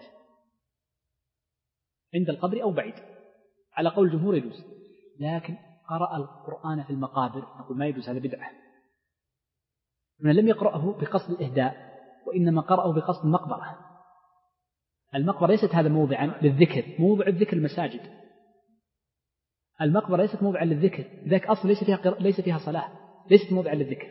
عند القبر أو بعيد، على قول الجمهور يجوز. لكن قرأ القرآن في المقابر، نقول ما يجوز، هذا بدعة. من لم يقرأه بقصد الإهداء، وإنما قرأه بقصد المقبرة. المقبرة ليست هذا موضعا للذكر، موضع الذكر المساجد. المقبرة ليست موضعا للذكر، ذاك أصل ليس فيها قر... ليس فيها صلاة، ليست موضعا للذكر.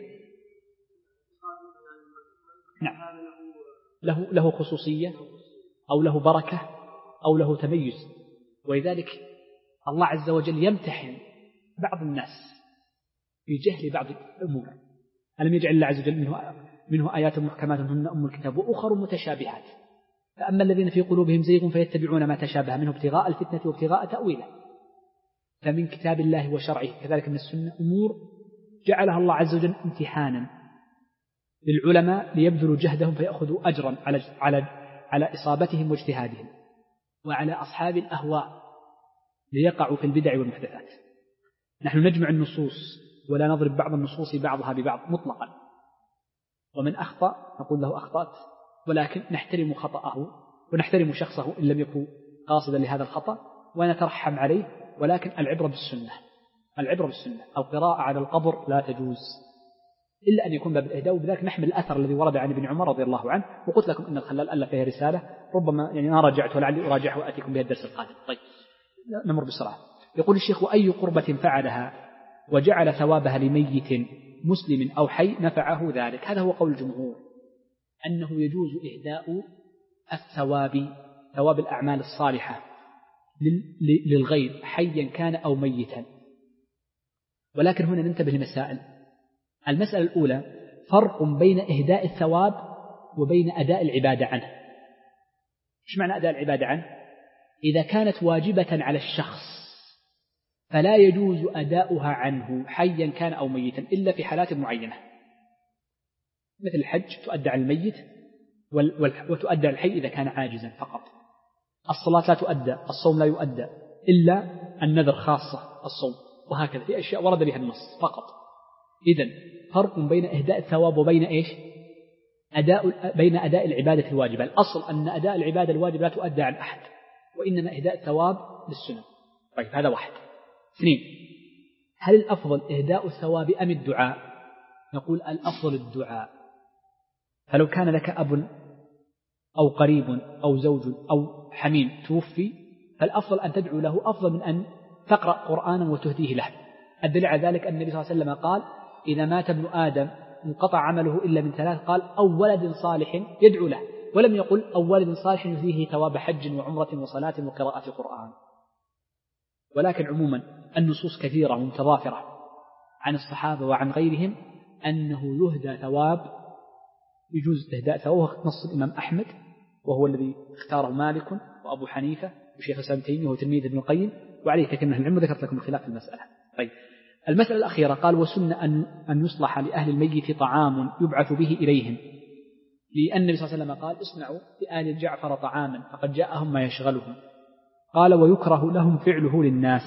نعم، له له خصوصية أو له بركة أو له تميز، ولذلك الله عز وجل يمتحن بعض الناس في جهل بعض الأمور. ألم يجعل الله عز وجل منه, منه آيات محكمات هن أم الكتاب وأخر متشابهات، فأما الذين في قلوبهم زيغ فيتبعون ما تشابه منه ابتغاء الفتنة وابتغاء تأويله. فمن كتاب الله وشرعه كذلك من السنة أمور جعلها الله عز وجل امتحانا للعلماء ليبذلوا جهدهم فيأخذوا أجرا على على على إصابتهم واجتهادهم، وعلى أصحاب الأهواء ليقعوا في البدع والمحدثات. نحن نجمع النصوص ولا نضرب بعض النصوص بعضها ببعض مطلقا، ومن أخطأ نقول له أخطأت، ولكن نحترم خطأه ونحترم شخصه إن لم يكن قاصدا لهذا الخطأ ونترحم عليه، ولكن العبرة بالسنة، العبرة بالسنة. القراءة على القبر لا تجوز إلا أن يكون باب الإهداء، وبذلك نحمل الأثر الذي ورد عن ابن عمر رضي الله عنه، وقلت لكم أن الخلال ألف فيها رسالة ربما يعني ما راجعت ولعلي أراجعه وأتيكم بها الدرس القادم. طيب نمر بسرعة. يقول الشيخ: وأي قربة فعلها وجعل ثوابها لميت مسلم أو حي نفعه ذلك. هذا هو قول الجمهور، أنه يجوز إهداء الثواب، ثواب الأعمال الصالحة للغير حيا كان أو ميتا. ولكن هنا ننتبه لمسائل. المسألة الأولى: فرق بين إهداء الثواب وبين أداء العبادة عنه. إيش معنى أداء العبادة عنه؟ إذا كانت واجبة على الشخص فلا يجوز أداؤها عنه حيا كان أو ميتا إلا في حالات معينة، مثل الحج تؤدى على الميت، وتؤدى على الحي إذا كان عاجزا فقط. الصلاة لا تؤدى، الصوم لا يؤدى إلا النذر خاصة الصوم، وهكذا في أشياء ورد بها النص فقط. إذن فرق بين إهداء الثواب وبين إيش؟ أداء بين أداء العبادة الواجبة. الأصل أن أداء العبادة الواجبة لا تؤدى عن أحد، وإنما إهداء الثواب للسنة. طيب هذا واحد. اثنين: هل الأفضل إهداء الثواب أم الدعاء؟ نقول الأفضل الدعاء. فلو كان لك أب أو قريب أو زوج أو حميم توفي فالأفضل أن تدعو له، أفضل من أن تقرأ قرآنا وتهديه له. الدليل على ذلك أن النبي صلى الله عليه وسلم قال: إذا مات ابن آدم انقطع عمله إلا من ثلاث، قال: أو ولد صالح يدعو له، ولم يقل أو ولد صالح يهديه ثواب حج وعمرة وصلاة وقراءة قرآن. ولكن عموما النصوص كثيرة ومتضافرة عن الصحابة وعن غيرهم أنه يهدى ثواب، يجوز إهداء ثواب. نص الإمام أحمد وهو الذي اختاره مالك وأبو حنيفة وشيخ الإسلام تيمية وتلميذ ابن القيم، وعليه كثير من العلم، وذكرت لكم الخلاف في المسألة. طيب المسألة الأخيرة: قال: وسن أن أن يصلح لأهل الميت طعام يبعث به إليهم، لأن النبي صلى الله عليه وسلم قال: اصنعوا لآل جعفر طعاما فقد جاءهم ما يشغلهم. قال: ويكره لهم فعله للناس،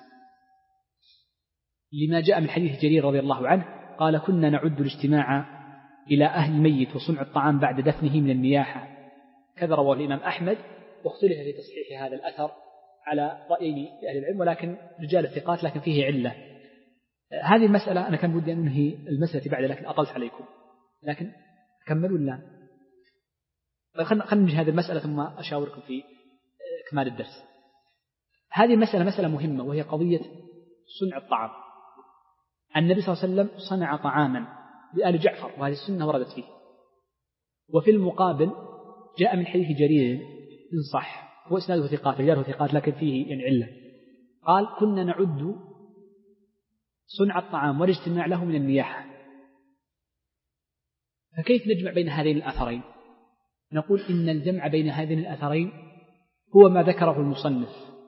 لما جاء من حديث جرير رضي الله عنه قال: كنا نعد الاجتماع إلى أهل الميت وصنع الطعام بعد دفنه من النياحة. كذا رواه الإمام أحمد، واختلف في تصحيح هذا الأثر على رأيين لأهل العلم، ولكن رجال الثقات، لكن فيه علة. هذه المسألة أنا كان بدي أن أنهي المسألة بعد، لكن أطلت عليكم، لكن كملوا لا. خلنا ننهي هذه المسألة ثم أشاوركم في إكمال الدرس. هذه المسألة مسألة مهمة، وهي قضية صنع الطعام. النبي صلى الله عليه وسلم صنع طعاما لآل جعفر، وهذه السنة وردت فيه. وفي المقابل جاء من حديث جرير إن صح، هو إسناده ثقات، رجاله ثقات، لكن فيه يعني علة. قال: كنا نعد صنع الطعام والاجتماع له من النياحة. فكيف نجمع بين هذين الأثرين؟ نقول إن الجمع بين هذين الأثرين هو ما ذكره المصنف،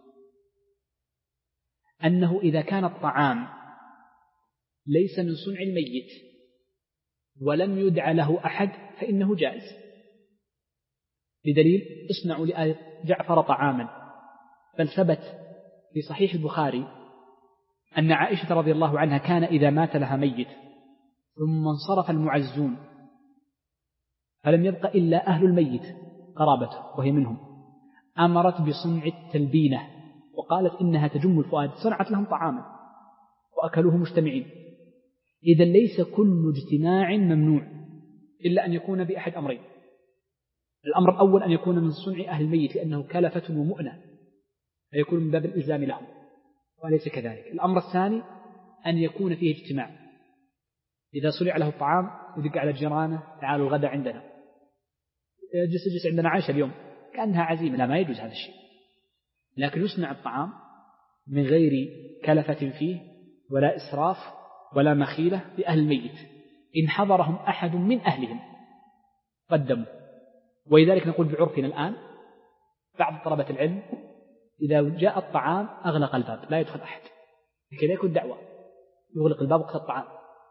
أنه إذا كان الطعام ليس من صنع الميت ولم يدع له أحد فإنه جائز، بدليل: اصنعوا لآل جعفر طعاما. بل ثبت في صحيح البخاري أن عائشة رضي الله عنها كان إذا مات لها ميت ثم انصرف المعزون فلم يبق إلا أهل الميت قرابته وهي منهم، أمرت بصنع التلبينة وقالت إنها تجم الفؤاد، صنعت لهم طعاما وأكلوه مجتمعين. إذا ليس كل اجتماع ممنوع إلا أن يكون بأحد أمرين: الأمر الأول أن يكون من صنع أهل الميت لأنه كلفة ومؤنة فيكون من باب الإلزام لهم، وليس كذلك. الأمر الثاني أن يكون فيه اجتماع، إذا صنع له الطعام يدق على جيرانه: تعالوا الغداء عندنا، جلس جلس عندنا عائشة اليوم، كأنها عزيمة. لا، ما يجوز هذا الشيء. لكن يصنع الطعام من غير كلفة فيه ولا إسراف ولا مخيلة لأهل الميت، إن حضرهم أحد من أهلهم قدموا. ولذلك نقول بعرفنا الآن بعض طلبة العلم إذا جاء الطعام أغلق الباب، لا يدخل أحد، لكي لا يكون دعوة، يغلق الباب وقت الطعام،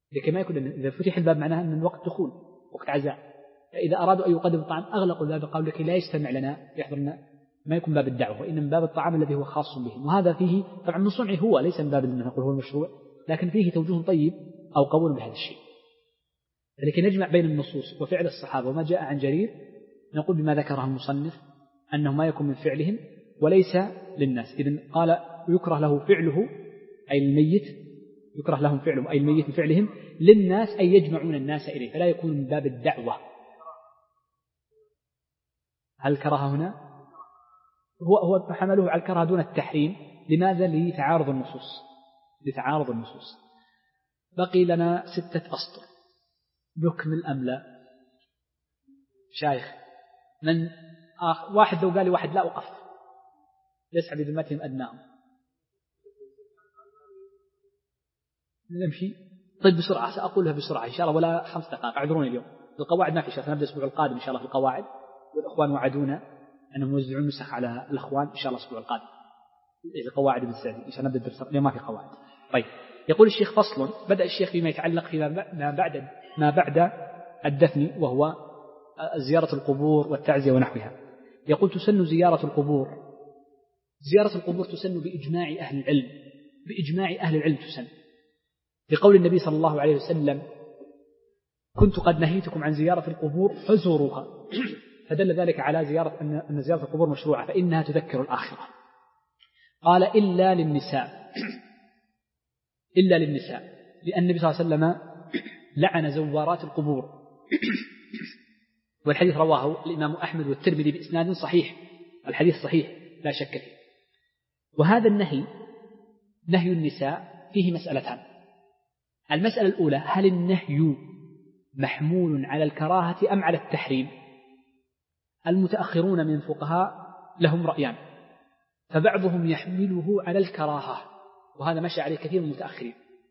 لكي ما يكون إذا فتح الباب معناها أن الوقت دخول وقت عزاء، فإذا أرادوا أن يقدموا الطعام أغلقوا الباب قالوا لكي لا يجتمع لنا يحضرنا، ما يكون باب الدعوة، وإنما من باب الطعام الذي هو خاص بهم. وهذا فيه طبعا من صنعه هو، ليس من باب أن نقول هو المشروع، لكن فيه توجه طيب أو قبول بهذا الشيء. لكي نجمع بين النصوص وفعل الصحابة وما جاء عن جرير، نقول بما ذكره المصنف أنه ما يكون من فعلهم وليس للناس. إذن قال يكره له فعله أي الميت، يكره لهم فعله أي الميت بفعلهم للناس أي يجمعون الناس إليه، فلا يكون من باب الدعوة. هل الكراهة هنا هو هو حمله على الكراهة دون التحريم؟ لماذا؟ لتعارض النصوص، لتعارض النصوص. بقي لنا ستة أسطر، نكمل أم لا؟ شايخ من آخر واحد لو قال لي واحد لا وقف يسعى بذمتهم أدناهم. نمشي طيب بسرعة، سأقولها بسرعة إن شاء الله ولا خمس دقائق، اعذروني اليوم. القواعد ما في شيء، نبدأ الأسبوع القادم إن شاء الله في القواعد، والأخوان وعدونا أنهم يوزعون نسخ على الأخوان إن شاء الله الأسبوع القادم. القواعد بالسعدي إن شاء الله نبدأ الدرس اليوم ما في قواعد. طيب يقول الشيخ فصل، بدأ الشيخ فيما يتعلق فيما بعد ما بعد الدفن وهو زيارة القبور والتعزية ونحوها. يقول تسن زيارة القبور، زيارة القبور تسن بإجماع أهل العلم، بإجماع أهل العلم تسن، لقول النبي صلى الله عليه وسلم كنت قد نهيتكم عن زيارة القبور فزوروها، فدل ذلك على زيارة أن زيارة القبور مشروعة فإنها تذكر الآخرة. قال إلا للنساء، إلا للنساء، لأن النبي صلى الله عليه وسلم لعن زوارات القبور، والحديث رواه الإمام أحمد والترمذي بإسناد صحيح، الحديث صحيح لا شك فيه. وهذا النهي نهي النساء فيه مسألتان. المسألة الأولى هل النهي محمول على الكراهة أم على التحريم؟ المتأخرون من الفقهاء لهم رأيان، فبعضهم يحمله على الكراهة، وهذا مشى عليه كثير من المتأخرين،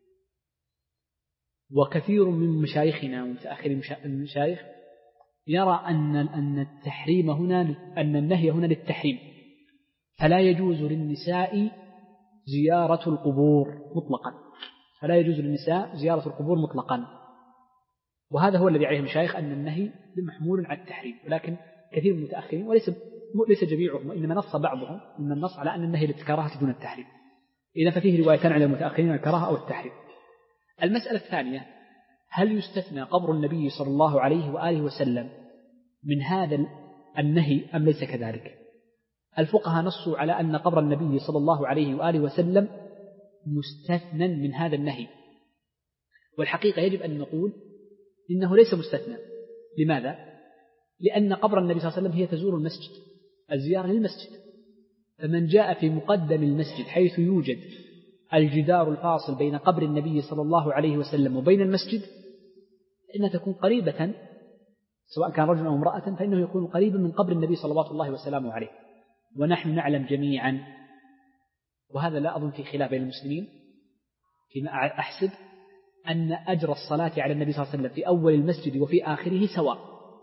وكثير من مشايخنا ومتأخرين المشايخ يرى أن أن التحريم هنا، أن النهي هنا للتحريم، فلا يجوز للنساء زيارة القبور مطلقا، فلا يجوز للنساء زيارة القبور مطلقا. وهذا هو الذي عليه المشايخ أن النهي محمول على التحريم، ولكن كثير من المتأخرين وليس ليس جميعهم، وإنما نص بعضهم من النص على أن النهي للكراهة دون التحريم. إذا ففيه روايتان عند المتأخرين الكراهة أو التحريم. المسألة الثانية هل يستثنى قبر النبي صلى الله عليه وآله وسلم من هذا النهي أم ليس كذلك؟ الفقهاء نصوا على أن قبر النبي صلى الله عليه وآله وسلم مستثنى من هذا النهي، والحقيقة يجب أن نقول إنه ليس مستثنى. لماذا؟ لأن قبر النبي صلى الله عليه وسلم هي تزور المسجد، الزيارة للمسجد، فمن جاء في مقدم المسجد حيث يوجد الجدار الفاصل بين قبر النبي صلى الله عليه وسلم وبين المسجد إنها تكون قريبة، سواء كان رجلا أو امرأة فإنه يكون قريبا من قبر النبي صلى الله وسلم عليه. ونحن نعلم جميعا، وهذا لا أظن في خلاف بين المسلمين فيما أحسب، أن أجر الصلاة على النبي صلى الله عليه وسلم في أول المسجد وفي آخره سواء،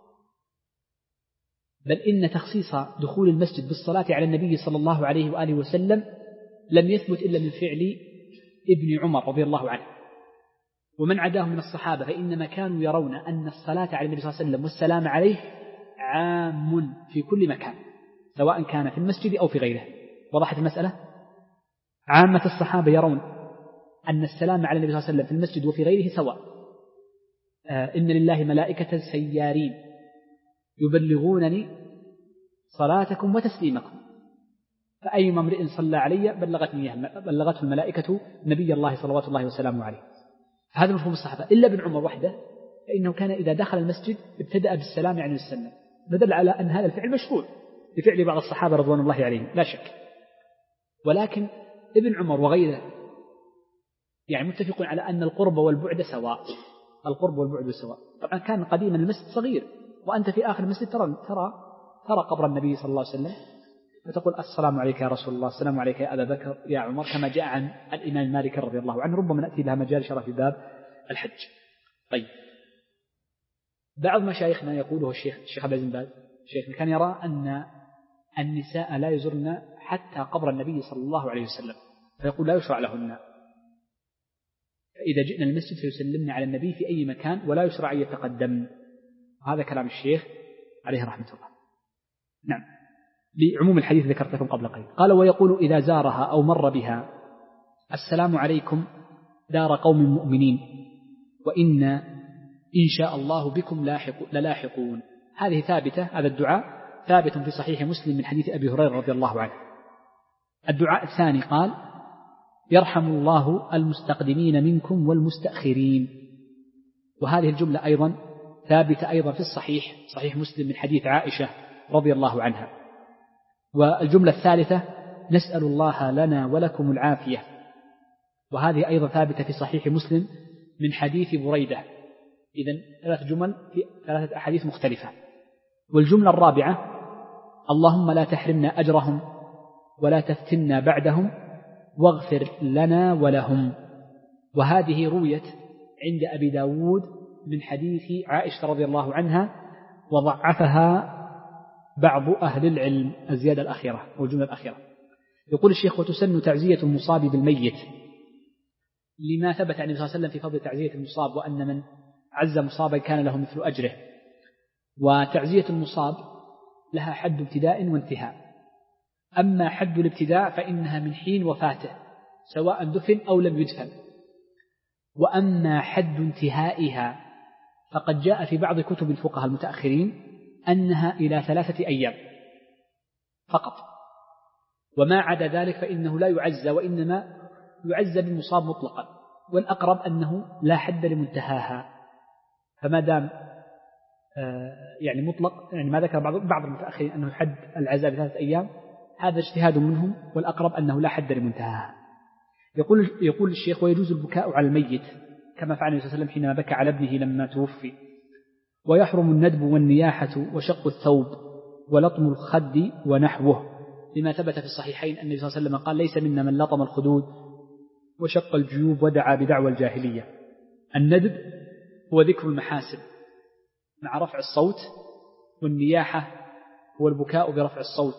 بل إن تخصيص دخول المسجد بالصلاة على النبي صلى الله عليه وآله وسلم لم يثبت إلا من فعل ابن عمر رضي الله عنه ومن عداه من الصحابة، فإنما كانوا يرون أن الصلاة على النبي صلى الله عليه وسلم والسلام عليه عام في كل مكان، سواء كان في المسجد أو في غيره. وضحت المسألة؟ عامة الصحابة يرون أن السلام على النبي صلى الله عليه وسلم في المسجد وفي غيره سواء. آه إن لله ملائكة سيارين يبلغونني صلاتكم وتسليمكم، فأيما امرئ صلى علي بلغتني بلغته الملائكة نبي الله صلوات الله وسلامه عليه. هذا مفهوم الصحابة، إلا ابن عمر وحده فإنه كان إذا دخل المسجد ابتدأ بالسلام يعني السلام، فدل على أن هذا الفعل مشروع بفعل بعض الصحابة رضوان الله عليهم لا شك. ولكن ابن عمر وغيره يعني متفقون على أن القرب والبعد سواء، القرب والبعد سواء. طبعا كان قديما المسجد صغير، وأنت في آخر المسجد ترى ترى ترى قبر النبي صلى الله عليه وسلم فتقول السلام عليك يا رسول الله، السلام عليك يا أبا بكر يا عمر، كما جاء عن الإمام مالك رضي الله عنه. ربما نأتي لها مجال شرف في باب الحج. طيب بعض مشايخنا يقوله الشيخ الشيخ عبد العزيز بن باز شيخنا كان يرى أن النساء لا يزرن حتى قبر النبي صلى الله عليه وسلم، فيقول لا يشرع لهن، فإذا جئنا المسجد فيسلمن على النبي في أي مكان ولا يشرع أن يتقدم. هذا كلام الشيخ عليه رحمة الله. نعم، بعموم الحديث ذكرت لكم قبل قليل. قال ويقول إذا زارها أو مر بها السلام عليكم دار قوم مؤمنين وإن إن شاء الله بكم لاحق للاحقون. هذه ثابتة، هذا الدعاء ثابت في صحيح مسلم من حديث أبي هريرة رضي الله عنه. الدعاء الثاني قال يرحم الله المستقدمين منكم والمستأخرين، وهذه الجملة أيضا ثابتة أيضا في الصحيح صحيح مسلم من حديث عائشة رضي الله عنها. والجملة الثالثة نسأل الله لنا ولكم العافية، وهذه أيضا ثابتة في صحيح مسلم من حديث بريدة. إذن ثلاث جمل في ثلاثة أحاديث مختلفة. والجملة الرابعة اللهم لا تحرمنا أجرهم ولا تفتنا بعدهم واغفر لنا ولهم، وهذه رويت عند أبي داود من حديث عائشة رضي الله عنها وضعفها بعض أهل العلم الزيادة الأخيرة والجملة الأخيرة. يقول الشيخ وتسن تعزية المصاب بالميت لما ثبت عن النبي صلى الله عليه وسلم في فضل تعزية المصاب وأن من عز مصابا كان له مثل أجره. وتعزية المصاب لها حد ابتداء وانتهاء، أما حد الابتداء فإنها من حين وفاته سواء دفن أو لم يدفن، وأما حد انتهائها فقد جاء في بعض كتب الفقهاء المتأخرين أنها إلى ثلاثة أيام فقط، وما عدا ذلك فإنه لا يعزى وإنما يعزى بالمصاب مطلقا، والأقرب أنه لا حد لمنتهاها. فما دام يعني مطلق، يعني ما ذكر بعض بعض المتأخرين أنه حد العزاء بثلاثة أيام، هذا اجتهاد منهم، والأقرب أنه لا حد لمنتهاها. يقول يقول الشيخ ويجوز البكاء على الميت كما فعل النبي صلى الله عليه وسلم حينما بكى على ابنه لما توفي، ويحرم الندب والنياحة وشق الثوب ولطم الخد ونحوه، لما ثبت في الصحيحين أن النبي صلى الله عليه وسلم قال ليس منا من لطم الخدود وشق الجيوب ودعا بدعوى الجاهلية. الندب هو ذكر المحاسن مع رفع الصوت، والنياحة هو البكاء برفع الصوت،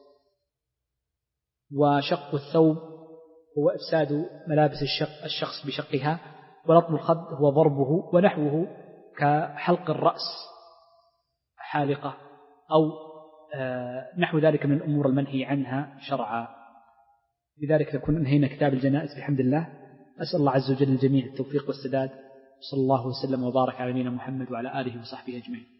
وشق الثوب هو إفساد ملابس الشق الشخص بشقها، ولطم الخد هو ضربه ونحوه كحلق الرأس حالقة أو نحو ذلك من الأمور المنهي عنها شرعا. لذلك نكون انهينا كتاب الجنائز بحمد الله. أسأل الله عز وجل الجميع التوفيق والسداد، صلى الله وسلم وبارك على نبينا محمد وعلى آله وصحبه أجمعين.